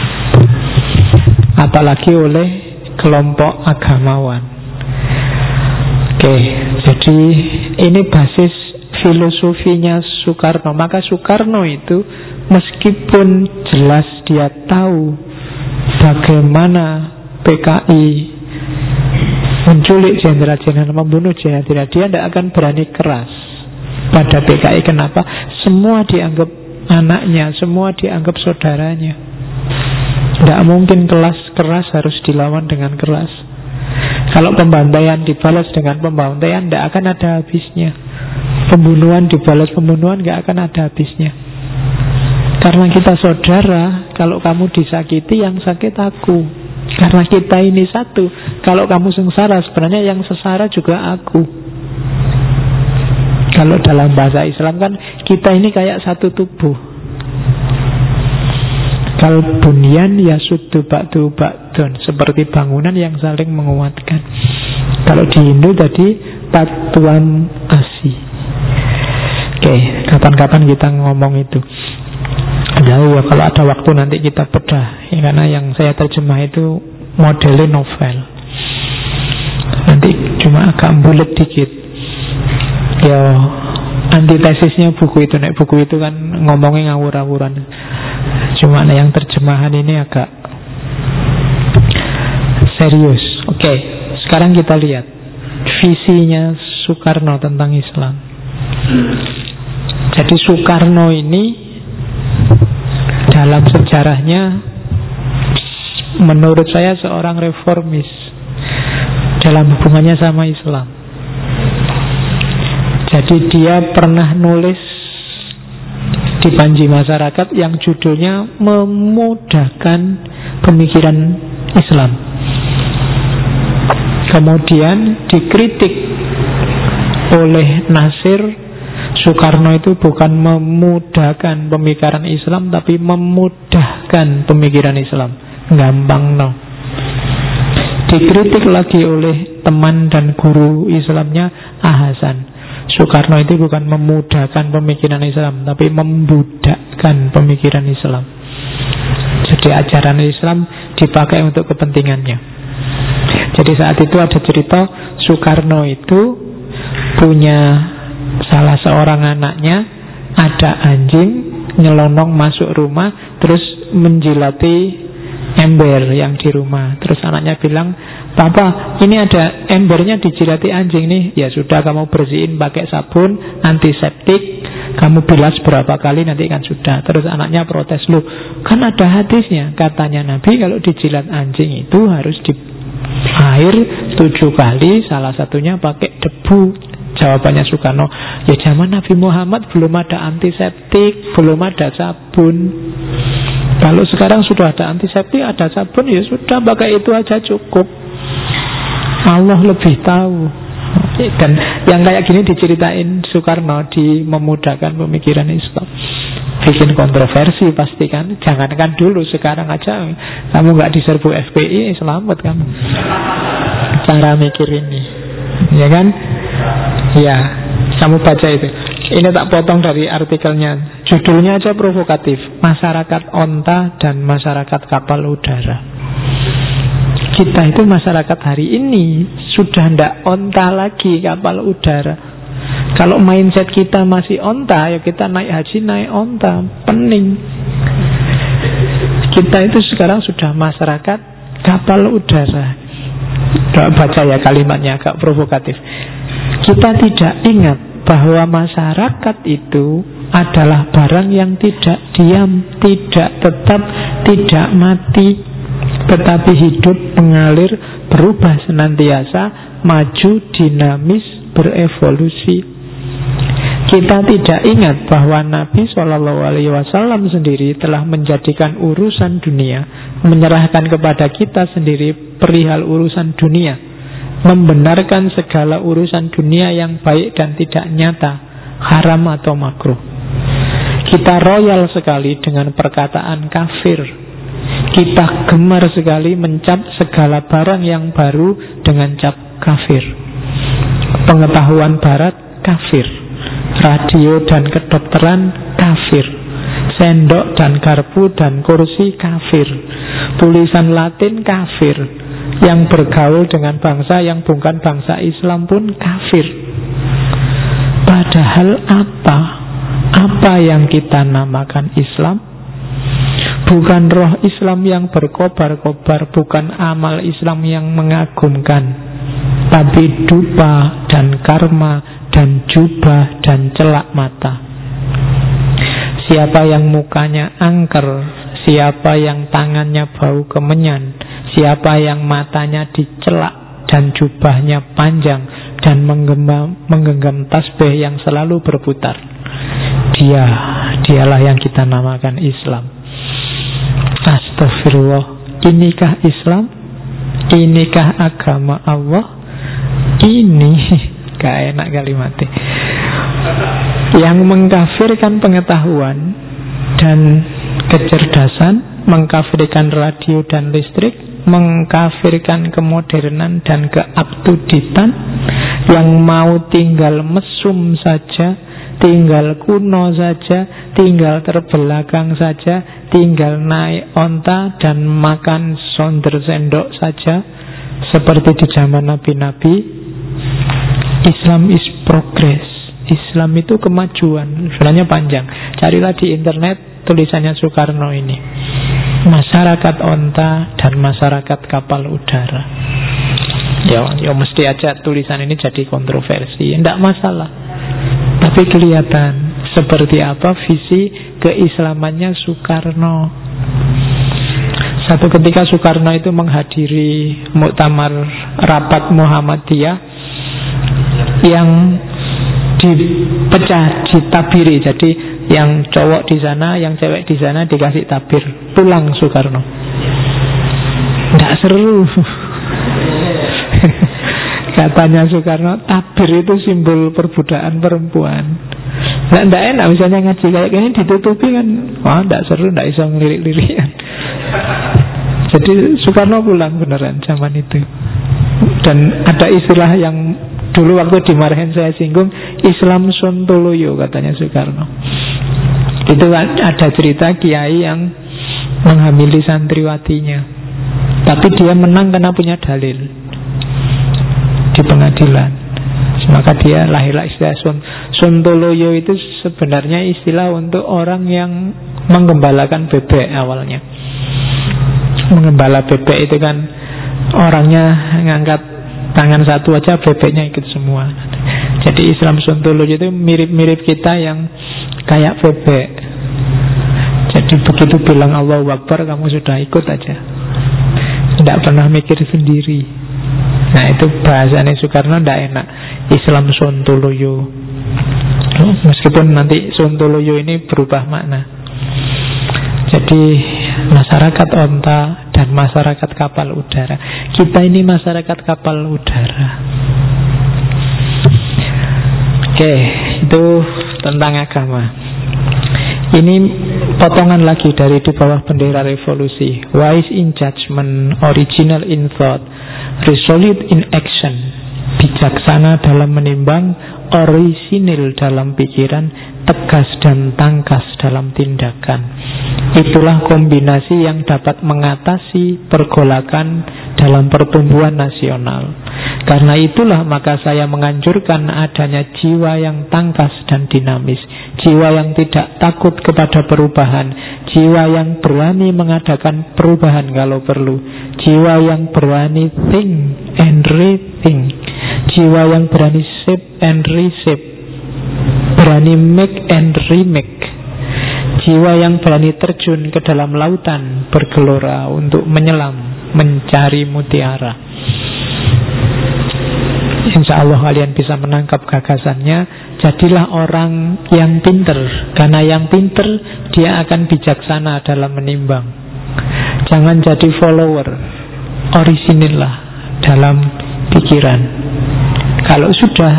Speaker 2: Apalagi oleh kelompok agamawan. Oke, jadi ini basis filosofinya Soekarno. Maka Soekarno itu meskipun jelas dia tahu bagaimana PKI menculik jenderal-jenderal, membunuh jenderal, dia tidak akan berani keras pada PKI. Kenapa? Semua dianggap anaknya, semua dianggap saudaranya. Tidak mungkin keras harus dilawan dengan keras. Kalau pembantaian dibalas dengan pembantaian, tidak akan ada habisnya. Pembunuhan dibalas pembunuhan, tidak akan ada habisnya. Karena kita saudara, kalau kamu disakiti, yang sakit aku. Karena kita ini satu. Kalau kamu sengsara, sebenarnya yang sesara juga aku. Kalau dalam bahasa Islam kan, kita ini kayak satu tubuh. Kal bunyan yasuddu ba'du ba'dun, seperti bangunan yang saling menguatkan. Kalau di Hindu tadi Tatuam Asi. Oke, kapan-kapan kita ngomong itu. Jauh ya, kalau ada waktu nanti kita bedah ya, karena yang saya terjemah itu modelnya novel. Nanti cuma agak bulet dikit. Ya, antitesisnya buku itu. Nek buku itu kan ngomongnya ngawur-ngawuran. Cuma yang terjemahan ini agak serius. Oke, sekarang kita lihat visinya Soekarno tentang Islam. Jadi Soekarno ini dalam sejarahnya menurut saya seorang reformis dalam hubungannya sama Islam. Jadi dia pernah nulis di panji masyarakat yang judulnya memudahkan pemikiran Islam. Kemudian dikritik oleh Nasir, Soekarno itu bukan memudahkan pemikiran Islam, tapi memudahkan pemikiran Islam. Gampang no. Dikritik lagi oleh teman dan guru Islamnya Hasan. Soekarno itu bukan memudahkan pemikiran Islam, tapi membudakkan pemikiran Islam. Jadi ajaran Islam dipakai untuk kepentingannya. Jadi saat itu ada cerita Soekarno itu punya salah seorang anaknya, ada anjing nyelonong masuk rumah, terus menjilati ember yang di rumah. Terus anaknya bilang, "Papa, ini ada embernya dijilati anjing nih." "Ya sudah, kamu bersihin pakai sabun antiseptik, kamu bilas berapa kali nanti kan sudah." Terus anaknya protes, "Loh, kan ada hadisnya, katanya Nabi kalau dijilat anjing itu harus di air 7 kali, salah satunya pakai debu." Jawabannya Soekarno, "Ya zaman Nabi Muhammad belum ada antiseptik, belum ada sabun. Kalau sekarang sudah ada antiseptik, ada sabun, ya sudah pakai itu aja cukup. Allah lebih tahu." Dan yang kayak gini diceritain Soekarno di memudahkan pemikiran Islam. Bikin kontroversi pasti kan. Jangankan dulu, sekarang aja kamu gak diserbu FPI, selamat kamu. Cara mikir ini, ya kan? Ya, kamu baca itu. Ini tak potong dari artikelnya. Judulnya aja provokatif. Masyarakat onta dan masyarakat kapal udara. Kita itu masyarakat hari ini sudah ndak onta lagi, kapal udara. Kalau mindset kita masih onta, ya kita naik haji naik onta, pening. Kita itu sekarang sudah masyarakat kapal udara. Baca ya kalimatnya, agak provokatif. Kita tidak ingat bahwa masyarakat itu adalah barang yang tidak diam, tidak tetap, tidak mati, tetapi hidup, mengalir, berubah senantiasa, maju, dinamis, berevolusi. Kita tidak ingat bahwa Nabi SAW sendiri telah menjadikan urusan dunia, menyerahkan kepada kita sendiri perihal urusan dunia, membenarkan segala urusan dunia yang baik dan tidak nyata, haram atau makruh. Kita royal sekali dengan perkataan kafir. Kita gemar sekali mencap segala barang yang baru dengan cap kafir. Pengetahuan barat kafir, radio dan kedokteran kafir, sendok dan garpu dan kursi kafir, tulisan Latin kafir, yang bergaul dengan bangsa yang bukan bangsa Islam pun kafir. Padahal apa yang kita namakan Islam? Bukan roh Islam yang berkobar-kobar, bukan amal Islam yang mengagumkan, tapi dupa dan karma dan jubah dan celak mata. Siapa yang mukanya angker, siapa yang tangannya bau kemenyan, siapa yang matanya dicelak dan jubahnya panjang dan menggenggam tasbih yang selalu berputar, dialah yang kita namakan Islam. Astagfirullah, inikah Islam? Inikah agama Allah? Ini gak enak kalimatnya. Yang mengkafirkan pengetahuan dan kecerdasan, mengkafirkan radio dan listrik, mengkafirkan kemodernan dan keabtuditan, yang mau tinggal mesum saja, tinggal kuno saja, tinggal terbelakang saja, tinggal naik onta dan makan sonder sendok saja, seperti di zaman nabi-nabi. Islam is progress. Islam itu kemajuan. Sebenarnya panjang. Carilah di internet tulisannya Soekarno ini. Masyarakat onta dan masyarakat kapal udara. Ya mesti aja tulisan ini jadi kontroversi. Tidak masalah. Tapi kelihatan seperti apa visi keislamannya Soekarno. Satu ketika Soekarno itu menghadiri muktamar rapat Muhammadiyah yang dipecah, ditabiri. Jadi yang cowok di sana, yang cewek di sana dikasih tabir. Pulang Soekarno. Nggak seru. Katanya Soekarno, tabir itu simbol perbudakan perempuan. Nggak enak misalnya ngaji kayak gini ditutupi kan. Wah, nggak seru, nggak bisa ngelirik-lirikan. Jadi Soekarno pulang beneran zaman itu. Dan ada istilah yang dulu waktu dimarahin saya singgung, Islam Sontoloyo katanya Soekarno. Itu ada cerita kiai yang menghamili santriwatinya, tapi dia menang karena punya dalil di pengadilan. Maka dia lahirlah istilah Sontoloyo. Itu sebenarnya istilah untuk orang yang menggembalakan bebek awalnya. Menggembala bebek itu kan orangnya ngangkat tangan satu aja, bebeknya ikut semua. Jadi Islam Sontoloyo itu mirip-mirip kita yang kayak bebek. Jadi begitu bilang Allahu Akbar, kamu sudah ikut aja, tidak pernah mikir sendiri. Nah itu bahasanya Soekarno tidak enak, Islam Sontoloyo. Meskipun nanti Sontoloyo ini berubah makna. Jadi masyarakat onta dan masyarakat kapal udara. Kita ini masyarakat kapal udara. Oke, itu tentang agama. Ini potongan lagi dari Di Bawah Bendera Revolusi. Wise in judgment, original in thought, resolute in action. Bijaksana dalam menimbang, orisinil dalam pikiran, tegas dan tangkas dalam tindakan. Itulah kombinasi yang dapat mengatasi pergolakan dalam pertumbuhan nasional. Karena itulah maka saya menganjurkan adanya jiwa yang tangkas dan dinamis, jiwa yang tidak takut kepada perubahan, jiwa yang berani mengadakan perubahan kalau perlu, jiwa yang berani think and rethink, jiwa yang berani shape and reshape, berani make and remake, jiwa yang berani terjun ke dalam lautan bergelora untuk menyelam, mencari mutiara. Insya Allah kalian bisa menangkap gagasannya. Jadilah orang yang pinter, karena yang pinter dia akan bijaksana dalam menimbang. Jangan jadi follower, orisinillah dalam pikiran. Kalau sudah,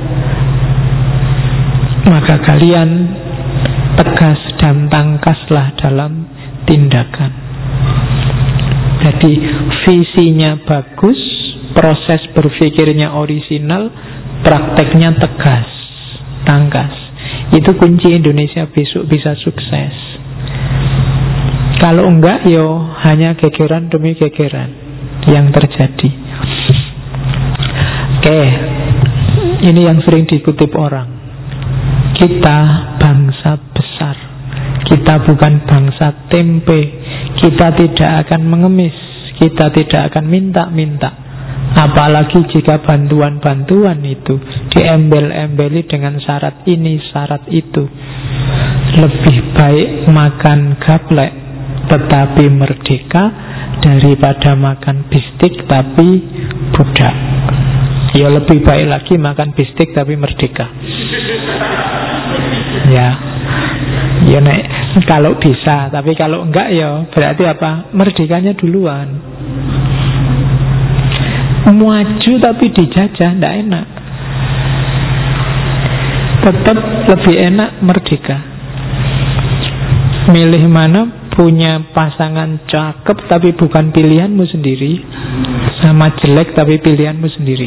Speaker 2: maka kalian tegas dan tangkaslah dalam tindakan. Jadi visinya bagus, proses berpikirnya orisinal, prakteknya tegas, tangkas. Itu kunci Indonesia besok bisa sukses. Kalau enggak, yo hanya gegeran demi gegeran yang terjadi. Oke, ini yang sering dikutip orang. Kita bangsa besar, kita bukan bangsa tempe. Kita tidak akan mengemis, kita tidak akan minta-minta. Apalagi jika bantuan-bantuan itu diembel-embeli dengan syarat ini, syarat itu. Lebih baik makan gaplek tetapi merdeka daripada makan bistik tapi budak. Ya lebih baik lagi makan bistik tapi merdeka. Ya nek kalau bisa, tapi kalau enggak ya berarti apa? Merdekanya duluan. Maju tapi dijajah, tidak enak. Tetap lebih enak merdeka. Milih mana? Punya pasangan cakep tapi bukan pilihanmu sendiri, sama jelek tapi pilihanmu sendiri.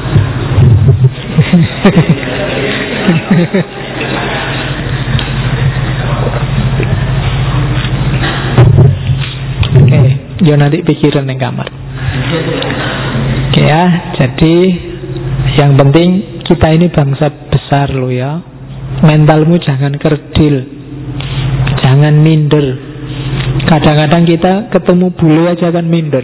Speaker 2: Oke, yo nanti pikiran yang kamar. Oke ya, jadi yang penting kita ini bangsa besar loh ya. Mentalmu jangan kerdil, jangan minder. Kadang-kadang kita ketemu bule aja kan minder.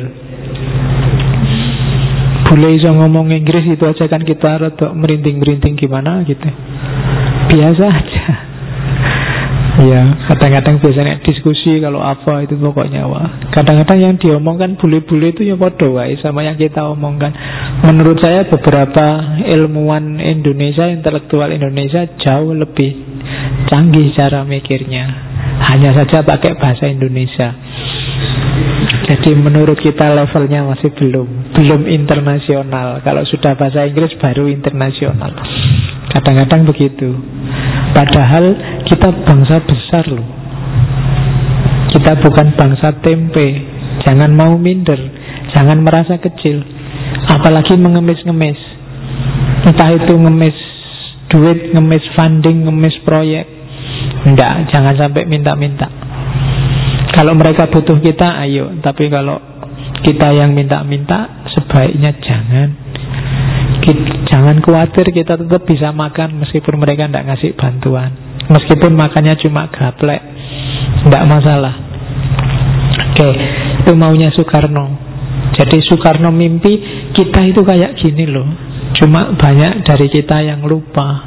Speaker 2: Bule iso ngomong Inggris itu aja kan kita rada merinting-merinting gimana gitu. Biasa aja. Ya, kadang-kadang biasanya diskusi kalau apa itu pokoknya wah. Kadang-kadang yang diomongkan bule-bule itu ya podo wae sama yang kita omongkan. Menurut saya beberapa ilmuwan Indonesia, intelektual Indonesia jauh lebih canggih cara mikirnya. Hanya saja pakai bahasa Indonesia. Jadi menurut kita levelnya masih belum internasional. Kalau sudah bahasa Inggris baru internasional. Kadang-kadang begitu. Padahal kita bangsa besar loh. Kita bukan bangsa tempe. Jangan mau minder, jangan merasa kecil. Apalagi mengemis-ngemis. Entah itu ngemis duit, ngemis funding, ngemis proyek. Enggak, jangan sampai minta-minta. Kalau mereka butuh kita, ayo. Tapi kalau kita yang minta-minta, sebaiknya jangan. Jangan khawatir, kita tetap bisa makan meskipun mereka tidak ngasih bantuan. Meskipun makannya cuma gaplek, tidak masalah. Oke, itu maunya Soekarno. Jadi Soekarno mimpi kita itu kayak gini loh. Cuma banyak dari kita yang lupa.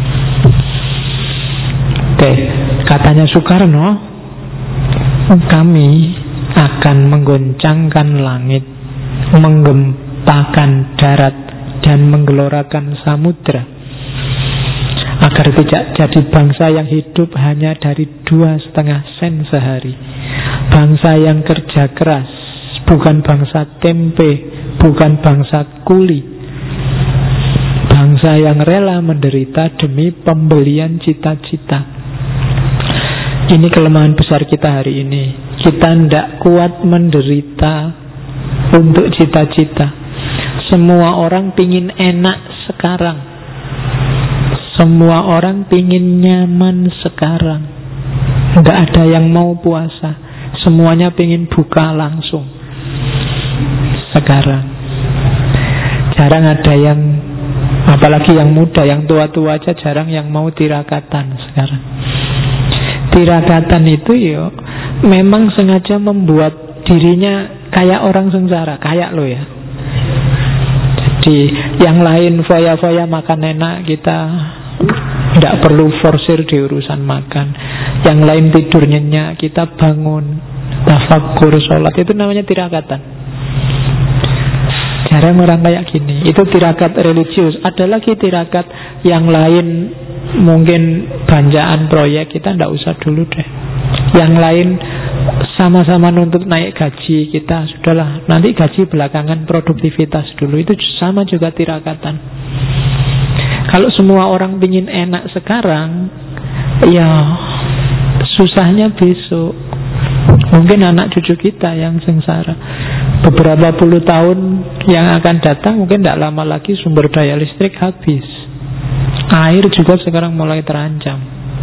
Speaker 2: Oke, katanya Soekarno, kami akan menggoncangkan langit, menggempakan darat, dan menggelorakan samudra, agar tidak jadi bangsa yang hidup hanya dari 2,5 sen sehari. Bangsa yang kerja keras, bukan bangsa tempe, bukan bangsa kuli. Bangsa yang rela menderita demi pembelian cita-cita. Ini kelemahan besar kita hari ini. Kita tidak kuat menderita untuk cita-cita. Semua orang pingin enak sekarang. Semua orang pingin nyaman sekarang. Tidak ada yang mau puasa. Semuanya pingin buka langsung sekarang. Jarang ada yang, apalagi yang muda, yang tua-tua aja jarang yang mau tirakatan sekarang. Tirakatan itu ya memang sengaja membuat dirinya kayak orang sengsara, kayak lo ya. Jadi yang lain foya-foya makan enak, kita tidak perlu forsir di urusan makan. Yang lain tidur nyenyak, kita bangun, tafakur, sholat. Itu namanya tirakatan. Jarang orang kayak gini. Itu tirakat religius. Ada lagi tirakat yang lain, mungkin banjaan proyek, kita tidak usah dulu deh. Yang lain sama-sama nuntut naik gaji, kita sudahlah, nanti gaji belakangan, produktivitas dulu. Itu sama juga tirakatan. Kalau semua orang ingin enak sekarang, ya susahnya besok. Mungkin anak cucu kita yang sengsara. Beberapa puluh tahun yang akan datang, mungkin tidak lama lagi sumber daya listrik habis. Air juga sekarang mulai terancam.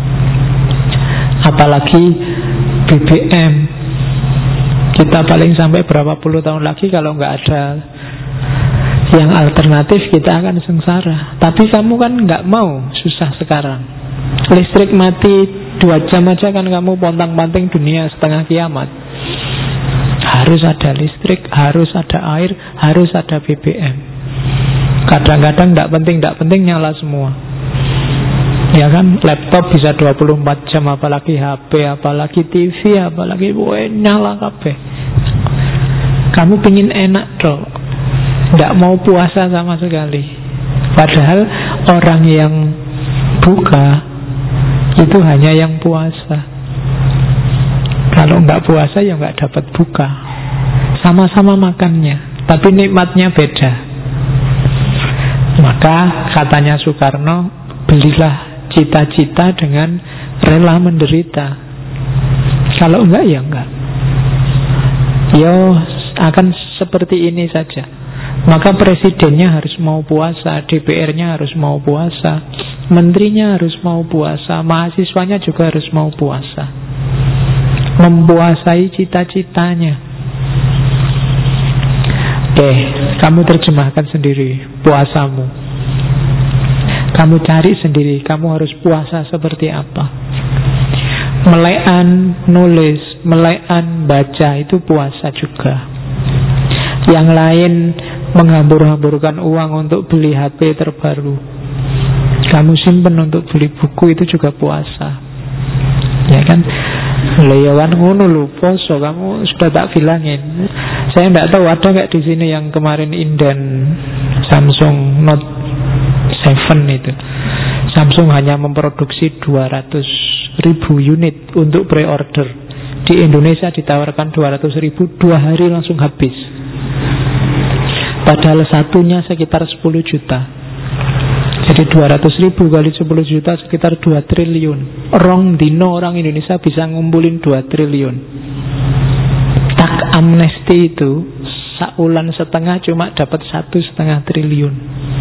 Speaker 2: Apalagi BBM. Kita paling sampai berapa puluh tahun lagi kalau nggak ada yang alternatif, kita akan sengsara. Tapi kamu kan nggak mau susah sekarang. Listrik mati 2 jam aja kan kamu pontang-panting dunia setengah kiamat. Harus ada listrik, harus ada air, harus ada BBM. Kadang-kadang tidak penting nyala semua. Ya kan, laptop bisa 24 jam, apalagi HP, apalagi TV, apalagi nyala kabeh. Kamu pingin enak dong, tidak mau puasa sama sekali. Padahal orang yang buka itu hanya yang puasa. Kalau nggak puasa ya nggak dapat buka. Sama-sama makannya, tapi nikmatnya beda. Maka katanya Soekarno, belilah cita-cita dengan rela menderita. Kalau enggak ya enggak. Ya akan seperti ini saja. Maka presidennya harus mau puasa, DPR-nya harus mau puasa, menterinya harus mau puasa, mahasiswanya juga harus mau puasa. Mempuasai cita-citanya. Oke, kamu terjemahkan sendiri puasamu. Kamu cari sendiri, kamu harus puasa seperti apa. Melekan nulis, melekan baca, itu puasa juga. Yang lain menghambur-hamburkan uang untuk beli HP terbaru, kamu simpen untuk beli buku, itu juga puasa. Ya kan? Leyawan ngono lho, poso kamu sudah tak bilangin. Saya tidak tahu ada nggak di sini yang kemarin inden Samsung Note 7 itu. Samsung hanya memproduksi 200.000 unit untuk pre-order. Di Indonesia ditawarkan 200.000, 2 hari langsung habis. Padahal satunya sekitar 10 juta. Jadi 200.000 kali 10 juta sekitar 2 triliun. Rong dino orang Indonesia bisa ngumpulin 2 triliun. Tak amnesti itu saulan setengah cuma dapat 1,5 triliun.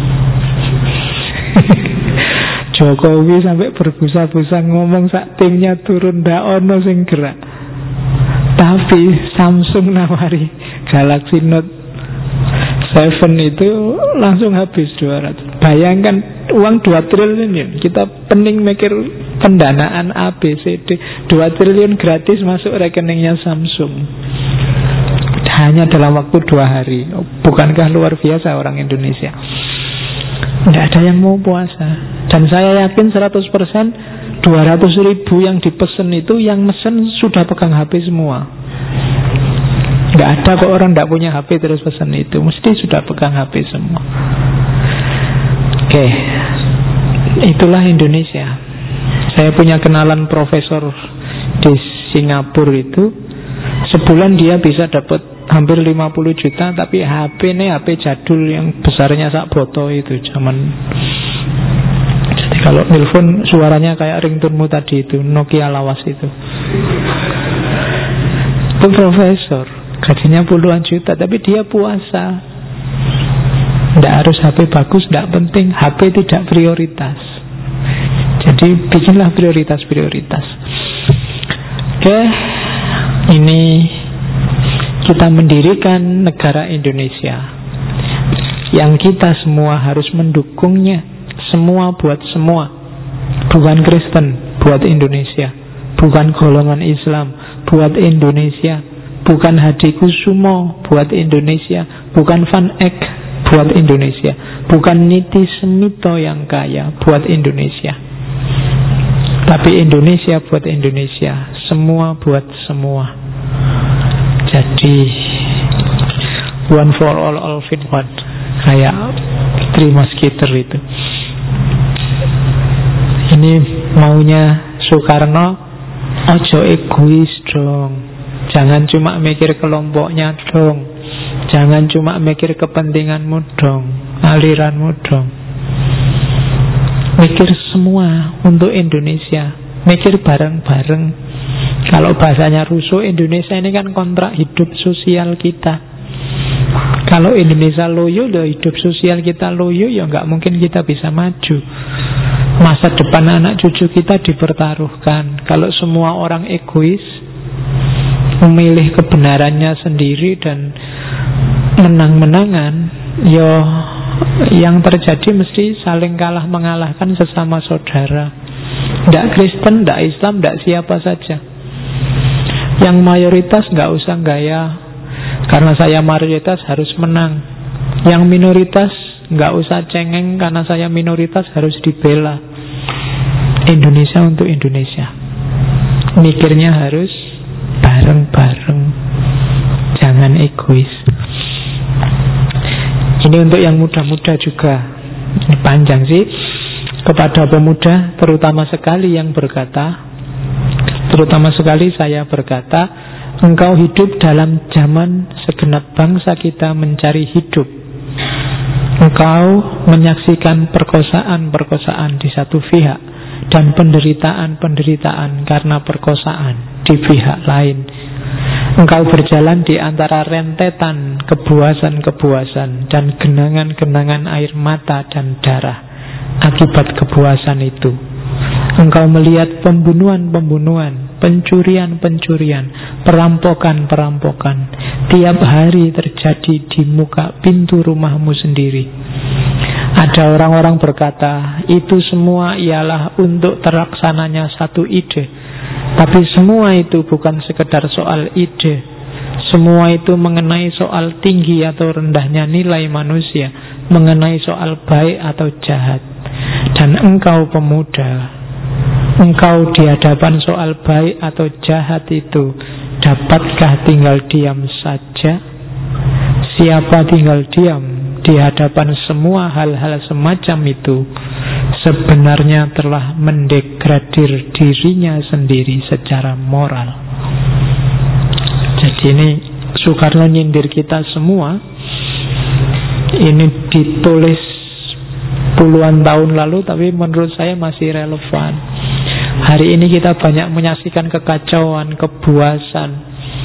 Speaker 2: Jokowi sampai berbusa-busa ngomong sak timnya turun ndak ono sing gerak. Tapi Samsung nawari Galaxy Note 7 itu langsung habis 200. Bayangkan uang 2 triliun ya. Kita pening mikir pendanaan ABCD, 2 triliun gratis masuk rekeningnya Samsung hanya dalam waktu 2 hari. Bukankah luar biasa orang Indonesia? Tidak ada yang mau puasa. Dan saya yakin 100% 200.000 yang dipesan itu yang mesen sudah pegang HP semua. Nggak ada kok orang nggak punya HP terus pesan itu. Mesti sudah pegang HP semua. Oke, itulah Indonesia. Saya punya kenalan profesor di Singapura itu. Sebulan dia bisa dapat hampir 50 juta. Tapi HP ini HP jadul yang besarnya sak botol itu zaman. Jadi kalau telepon suaranya kayak ringtone-mu tadi itu, Nokia lawas itu. Itu profesor, gajinya puluhan juta, tapi dia puasa. Tidak harus HP bagus, tidak penting. HP tidak prioritas. Jadi bikinlah prioritas-prioritas. Oke, ini kita mendirikan negara Indonesia yang kita semua harus mendukungnya. Semua buat semua. Bukan Kristen, buat Indonesia. Bukan golongan Islam, buat Indonesia. Bukan Hadi Kusumo, buat Indonesia. Bukan Van Eck, buat Indonesia. Bukan Niti Semito yang kaya, buat Indonesia. Tapi Indonesia buat Indonesia. Semua buat semua. Jadi one for all for one. Kayak Three Musketeers itu. Ini maunya Soekarno. Ojo egois dong. Jangan cuma mikir kelompoknya dong. Jangan cuma mikir kepentinganmu dong, aliranmu dong. Mikir semua untuk Indonesia. Mikir bareng-bareng. Kalau bahasanya Rousseau, Indonesia ini kan kontrak hidup sosial kita. Kalau Indonesia loyo, hidup sosial kita loyo, ya nggak mungkin kita bisa maju. Masa depan anak cucu kita dipertaruhkan. Kalau semua orang egois, memilih kebenarannya sendiri dan menang-menangan, ya yang terjadi mesti saling kalah mengalahkan sesama saudara. Tidak Kristen, tidak Islam, tidak siapa saja. Yang mayoritas nggak usah gaya, karena saya mayoritas harus menang. Yang minoritas nggak usah cengeng, karena saya minoritas harus dibela. Indonesia untuk Indonesia. Mikirnya harus bareng-bareng, jangan egois. Ini untuk yang muda-muda juga. Ini panjang sih. Kepada pemuda, terutama sekali yang berkata, terutama sekali saya berkata, engkau hidup dalam zaman segenap bangsa kita mencari hidup. Engkau menyaksikan perkosaan-perkosaan di satu pihak dan penderitaan-penderitaan karena perkosaan di pihak lain. Engkau berjalan di antara rentetan kebuasan-kebuasan dan genangan-genangan air mata dan darah akibat kebuasan itu. Engkau melihat pembunuhan-pembunuhan, pencurian-pencurian, perampokan-perampokan tiap hari terjadi di muka pintu rumahmu sendiri. Ada orang-orang berkata, itu semua ialah untuk terlaksananya satu ide. Tapi semua itu bukan sekedar soal ide. Semua itu mengenai soal tinggi atau rendahnya nilai manusia, mengenai soal baik atau jahat. Dan engkau pemuda Engkau di hadapan soal baik atau jahat itu, dapatkah tinggal diam saja? Siapa tinggal diam di hadapan semua hal-hal semacam itu, sebenarnya telah mendegradir dirinya sendiri secara moral. Jadi ini Soekarno nyindir kita semua. Ini ditulis puluhan tahun lalu, tapi menurut saya masih relevan. Hari ini kita banyak menyaksikan kekacauan, kebuasan,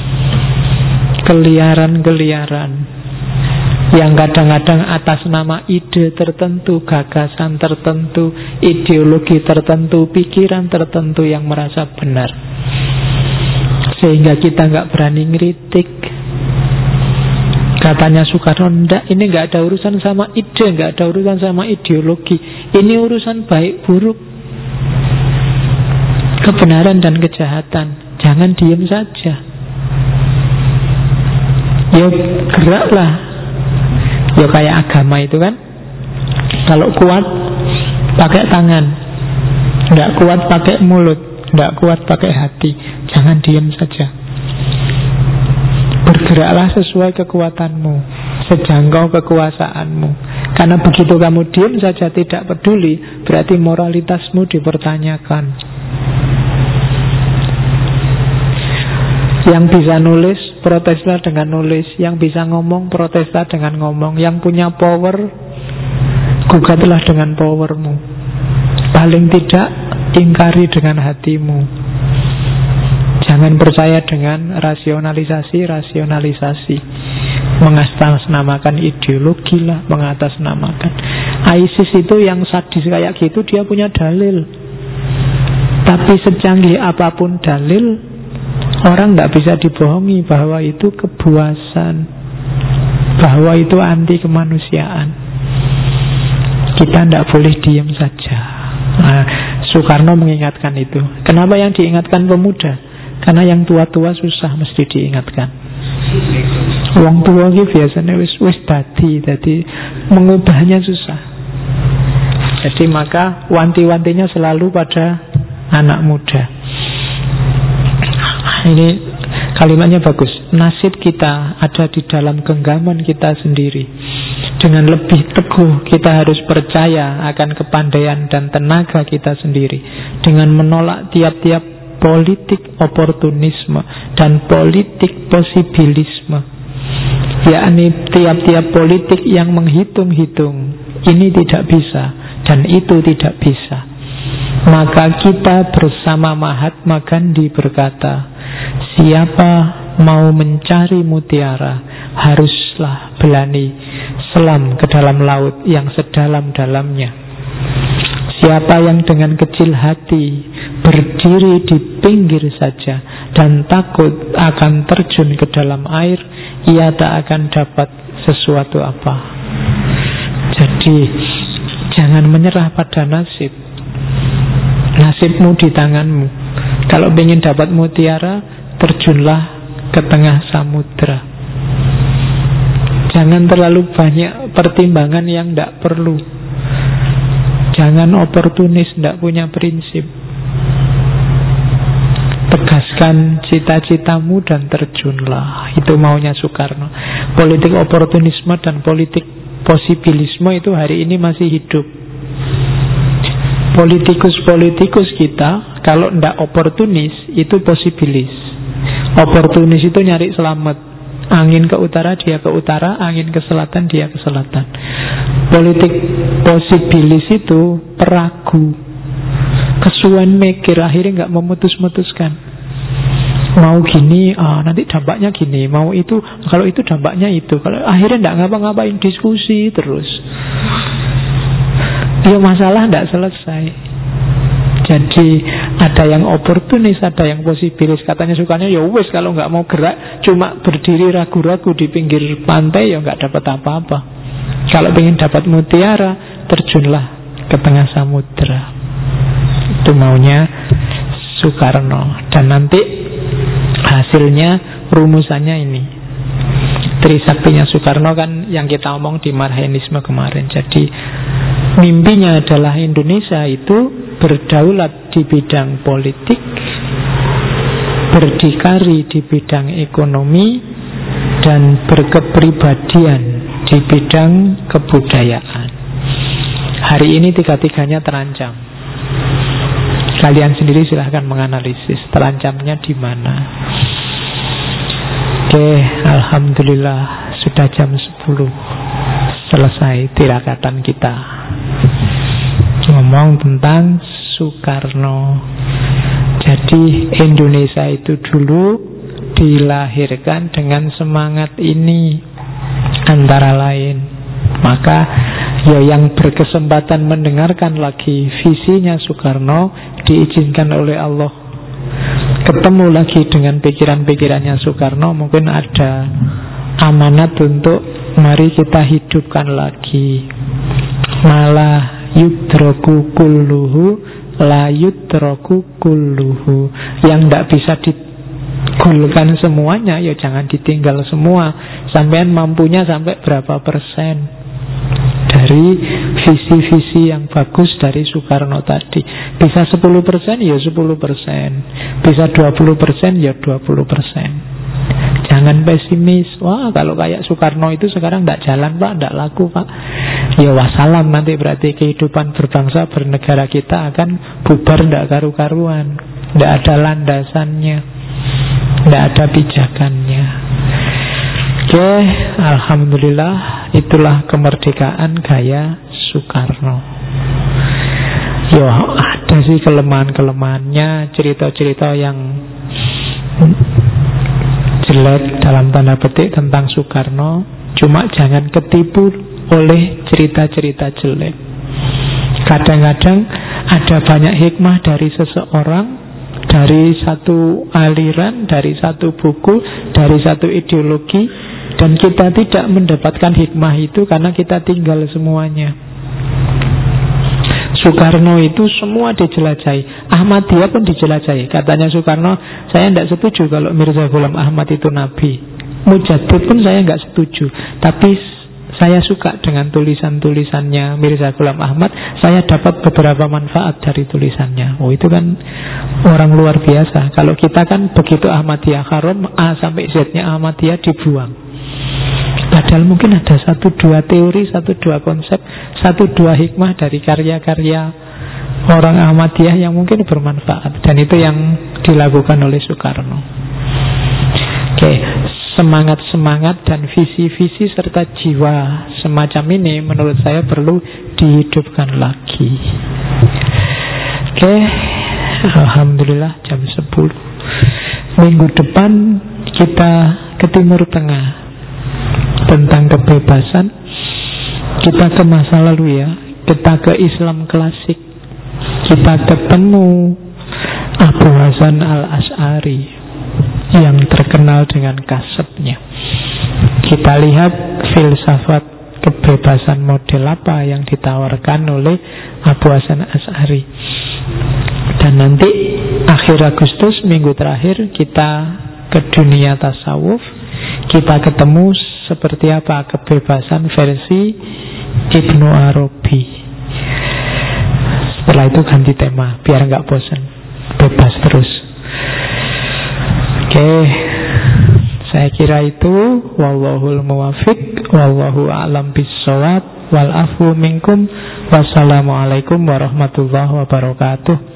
Speaker 2: keliaran-keliaran yang kadang-kadang atas nama ide tertentu, gagasan tertentu, ideologi tertentu, pikiran tertentu yang merasa benar, sehingga kita nggak berani ngeritik. Katanya Soekarno, enggak, ini nggak ada urusan sama ide, nggak ada urusan sama ideologi, ini urusan baik buruk, kebenaran dan kejahatan. Jangan diam saja. Yo geraklah. Yo kayak agama itu kan, kalau kuat pakai tangan, nggak kuat pakai mulut, nggak kuat pakai hati. Jangan diam saja. Bergeraklah sesuai kekuatanmu, sejangkau kekuasaanmu. Karena begitu kamu diam saja tidak peduli, berarti moralitasmu dipertanyakan. Yang bisa nulis, proteslah dengan nulis. Yang bisa ngomong, proteslah dengan ngomong. Yang punya power, gugatlah dengan powermu. Paling tidak, ingkari dengan hatimu. Jangan percaya dengan rasionalisasi. Mengatasnamakan ideologi lah, mengatasnamakan. ISIS itu yang sadis kayak gitu, dia punya dalil. Tapi secanggih apapun dalil, orang tidak bisa dibohongi bahwa itu kebuasan, bahwa itu anti kemanusiaan. Kita tidak boleh diam saja. Nah, Soekarno mengingatkan itu. Kenapa yang diingatkan pemuda? Karena yang tua-tua susah mesti diingatkan. Wong tua iki biasanya wis dadi mengubahnya susah. Jadi maka wanti-wantinya selalu pada anak muda. Ini kalimatnya bagus. Nasib kita ada di dalam genggaman kita sendiri. Dengan lebih teguh kita harus percaya akan kepandaian dan tenaga kita sendiri, dengan menolak tiap-tiap politik oportunisme dan politik posibilisme, yakni tiap-tiap politik yang menghitung-hitung ini tidak bisa dan itu tidak bisa. Maka kita bersama Mahatma Gandhi berkata, siapa mau mencari mutiara haruslah berani selam ke dalam laut yang sedalam-dalamnya. Siapa yang dengan kecil hati berdiri di pinggir saja dan takut akan terjun ke dalam air, ia tak akan dapat sesuatu apa. Jadi jangan menyerah pada nasib. Nasibmu di tanganmu. Kalau ingin dapat mutiara, terjunlah ke tengah samudra. Jangan terlalu banyak pertimbangan yang tidak perlu. Jangan oportunis, tidak punya prinsip. Tegaskan cita-citamu dan terjunlah. Itu maunya Soekarno. Politik oportunisme dan politik posibilisme itu hari ini masih hidup. Politikus-politikus kita kalau tidak oportunis itu posibilis. Oportunis itu nyari selamat. Angin ke utara dia ke utara, angin ke selatan dia ke selatan. Politik posibilis itu peragu, kesuwen mikir, akhirnya nggak memutus-mutuskan. Mau gini, nanti dampaknya gini. Mau itu, kalau itu dampaknya itu. Kalau akhirnya nggak ngapa-ngapain, diskusi terus. Ya masalah nggak selesai. Jadi ada yang oportunis, ada yang posibilis. Katanya Soekarno, ya wes kalau nggak mau gerak, cuma berdiri ragu-ragu di pinggir pantai, ya nggak dapat apa-apa. Kalau ingin dapat mutiara, terjunlah ke tengah samudra. Itu maunya Soekarno. Dan nanti hasilnya, rumusannya ini. Trisaktinya Soekarno kan yang kita omong di Marhaenisme kemarin. Jadi mimpinya adalah Indonesia itu berdaulat di bidang politik, berdikari di bidang ekonomi, dan berkepribadian di bidang kebudayaan. Hari ini tiga-tiganya terancam. Kalian sendiri silahkan menganalisis terancamnya di mana. Oke, alhamdulillah sudah jam 10. Selesai tirakatan kita ngomong tentang Soekarno. Jadi Indonesia itu dulu dilahirkan dengan semangat ini antara lain. Maka ya yang berkesempatan mendengarkan lagi visinya Soekarno, diizinkan oleh Allah ketemu lagi dengan pikiran-pikirannya Soekarno, mungkin ada amanat untuk mari kita hidupkan lagi. Malah yudroku kulluhu la yudroku kulluhu. Yang tidak bisa digulkan semuanya, ya jangan ditinggal semua. Sampean mampunya sampai berapa persen dari visi-visi yang bagus dari Soekarno tadi. Bisa 10%, ya 10%. Bisa 20%, ya 20%. Jangan pesimis. Wah, kalau kayak Soekarno itu sekarang tidak jalan pak, tidak laku pak. Ya wassalam, nanti berarti kehidupan berbangsa bernegara kita akan bubar, tidak karu-karuan. Tidak ada landasannya, tidak ada pijakannya. Oke, alhamdulillah, itulah kemerdekaan gaya Soekarno. Ya ada sih kelemahan-kelemahannya, cerita-cerita yang jelek dalam tanda petik tentang Soekarno. Cuma jangan ketipu oleh cerita-cerita jelek. Kadang-kadang ada banyak hikmah dari seseorang, dari satu aliran, dari satu buku, dari satu ideologi, dan kita tidak mendapatkan hikmah itu karena kita tinggal semuanya. Soekarno itu semua dijelajahi. Ahmadiyah pun dijelajahi. Katanya Soekarno, saya tidak setuju kalau Mirza Ghulam Ahmad itu nabi. Mujaddid pun saya nggak setuju. Tapi saya suka dengan tulisan-tulisannya Mirza Ghulam Ahmad. Saya dapat beberapa manfaat dari tulisannya. Oh, itu kan orang luar biasa. Kalau kita kan begitu Ahmadiyah haram, A sampai Z-nya Ahmadiyah dibuang. Padahal mungkin ada 1-2 teori, 1-2 konsep, 1-2 hikmah dari karya-karya orang Ahmadiyah yang mungkin bermanfaat. Dan itu yang dilakukan oleh Soekarno. Oke, semangat-semangat dan visi-visi serta jiwa semacam ini menurut saya perlu dihidupkan lagi. Oke, alhamdulillah jam 10. Minggu depan kita ke Timur Tengah. Tentang kebebasan. Kita ke masa lalu ya. Kita ke Islam klasik. Kita ketemu Abu Hasan al-Asy'ari yang terkenal dengan kasebnya. Kita lihat filsafat kebebasan model apa yang ditawarkan oleh Abu Hasan al-Asy'ari. Dan nanti akhir Agustus, minggu terakhir, kita ke dunia tasawuf. Kita ketemu seperti apa kebebasan versi Ibnu Arabi. Setelah itu ganti tema biar nggak bosan, bebas terus. Oke, saya kira itu. Wallahul muwaffiq, wallahu a'lam bissawab, wal afu minkum. Wassalamualaikum warahmatullahi wabarakatuh.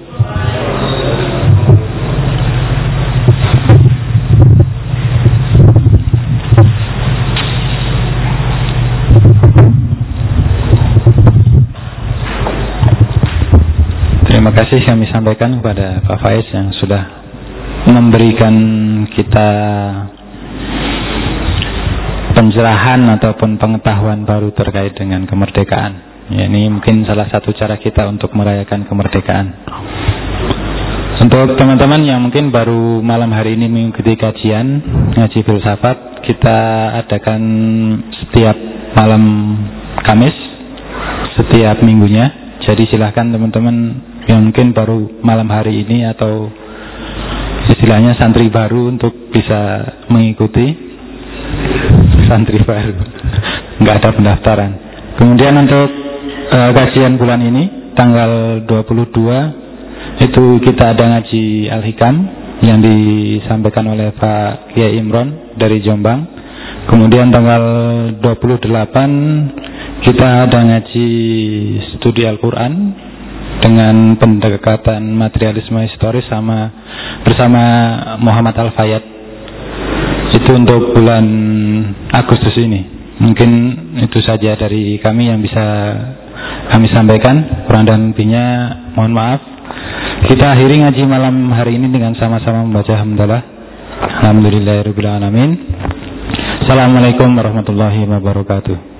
Speaker 1: Terima kasih kami sampaikan kepada Pak Faiz yang sudah memberikan kita pencerahan ataupun pengetahuan baru terkait dengan kemerdekaan. Ya, ini mungkin salah satu cara kita untuk merayakan kemerdekaan. Untuk teman-teman yang mungkin baru malam hari ini mengikuti kajian ngaji filsafat, kita adakan setiap malam Kamis setiap minggunya. Jadi silahkan teman-teman yang mungkin baru malam hari ini atau istilahnya santri baru untuk bisa mengikuti. Santri baru, nggak ada pendaftaran. Kemudian untuk kajian bulan ini tanggal 22 itu kita ada ngaji Al-Hikam yang disampaikan oleh Pak Kiai Imron dari Jombang. Kemudian tanggal 28 kita ada ngaji studi Al-Quran dengan pendekatan materialisme historis bersama Muhammad Al-Fayad. Itu untuk bulan Agustus ini. Mungkin itu saja dari kami yang bisa kami sampaikan. Kurang dan lebihnya mohon maaf. Kita akhiri ngaji malam hari ini dengan sama-sama membaca hamdalah. Alhamdulillahirabbil alamin. Assalamualaikum warahmatullahi wabarakatuh.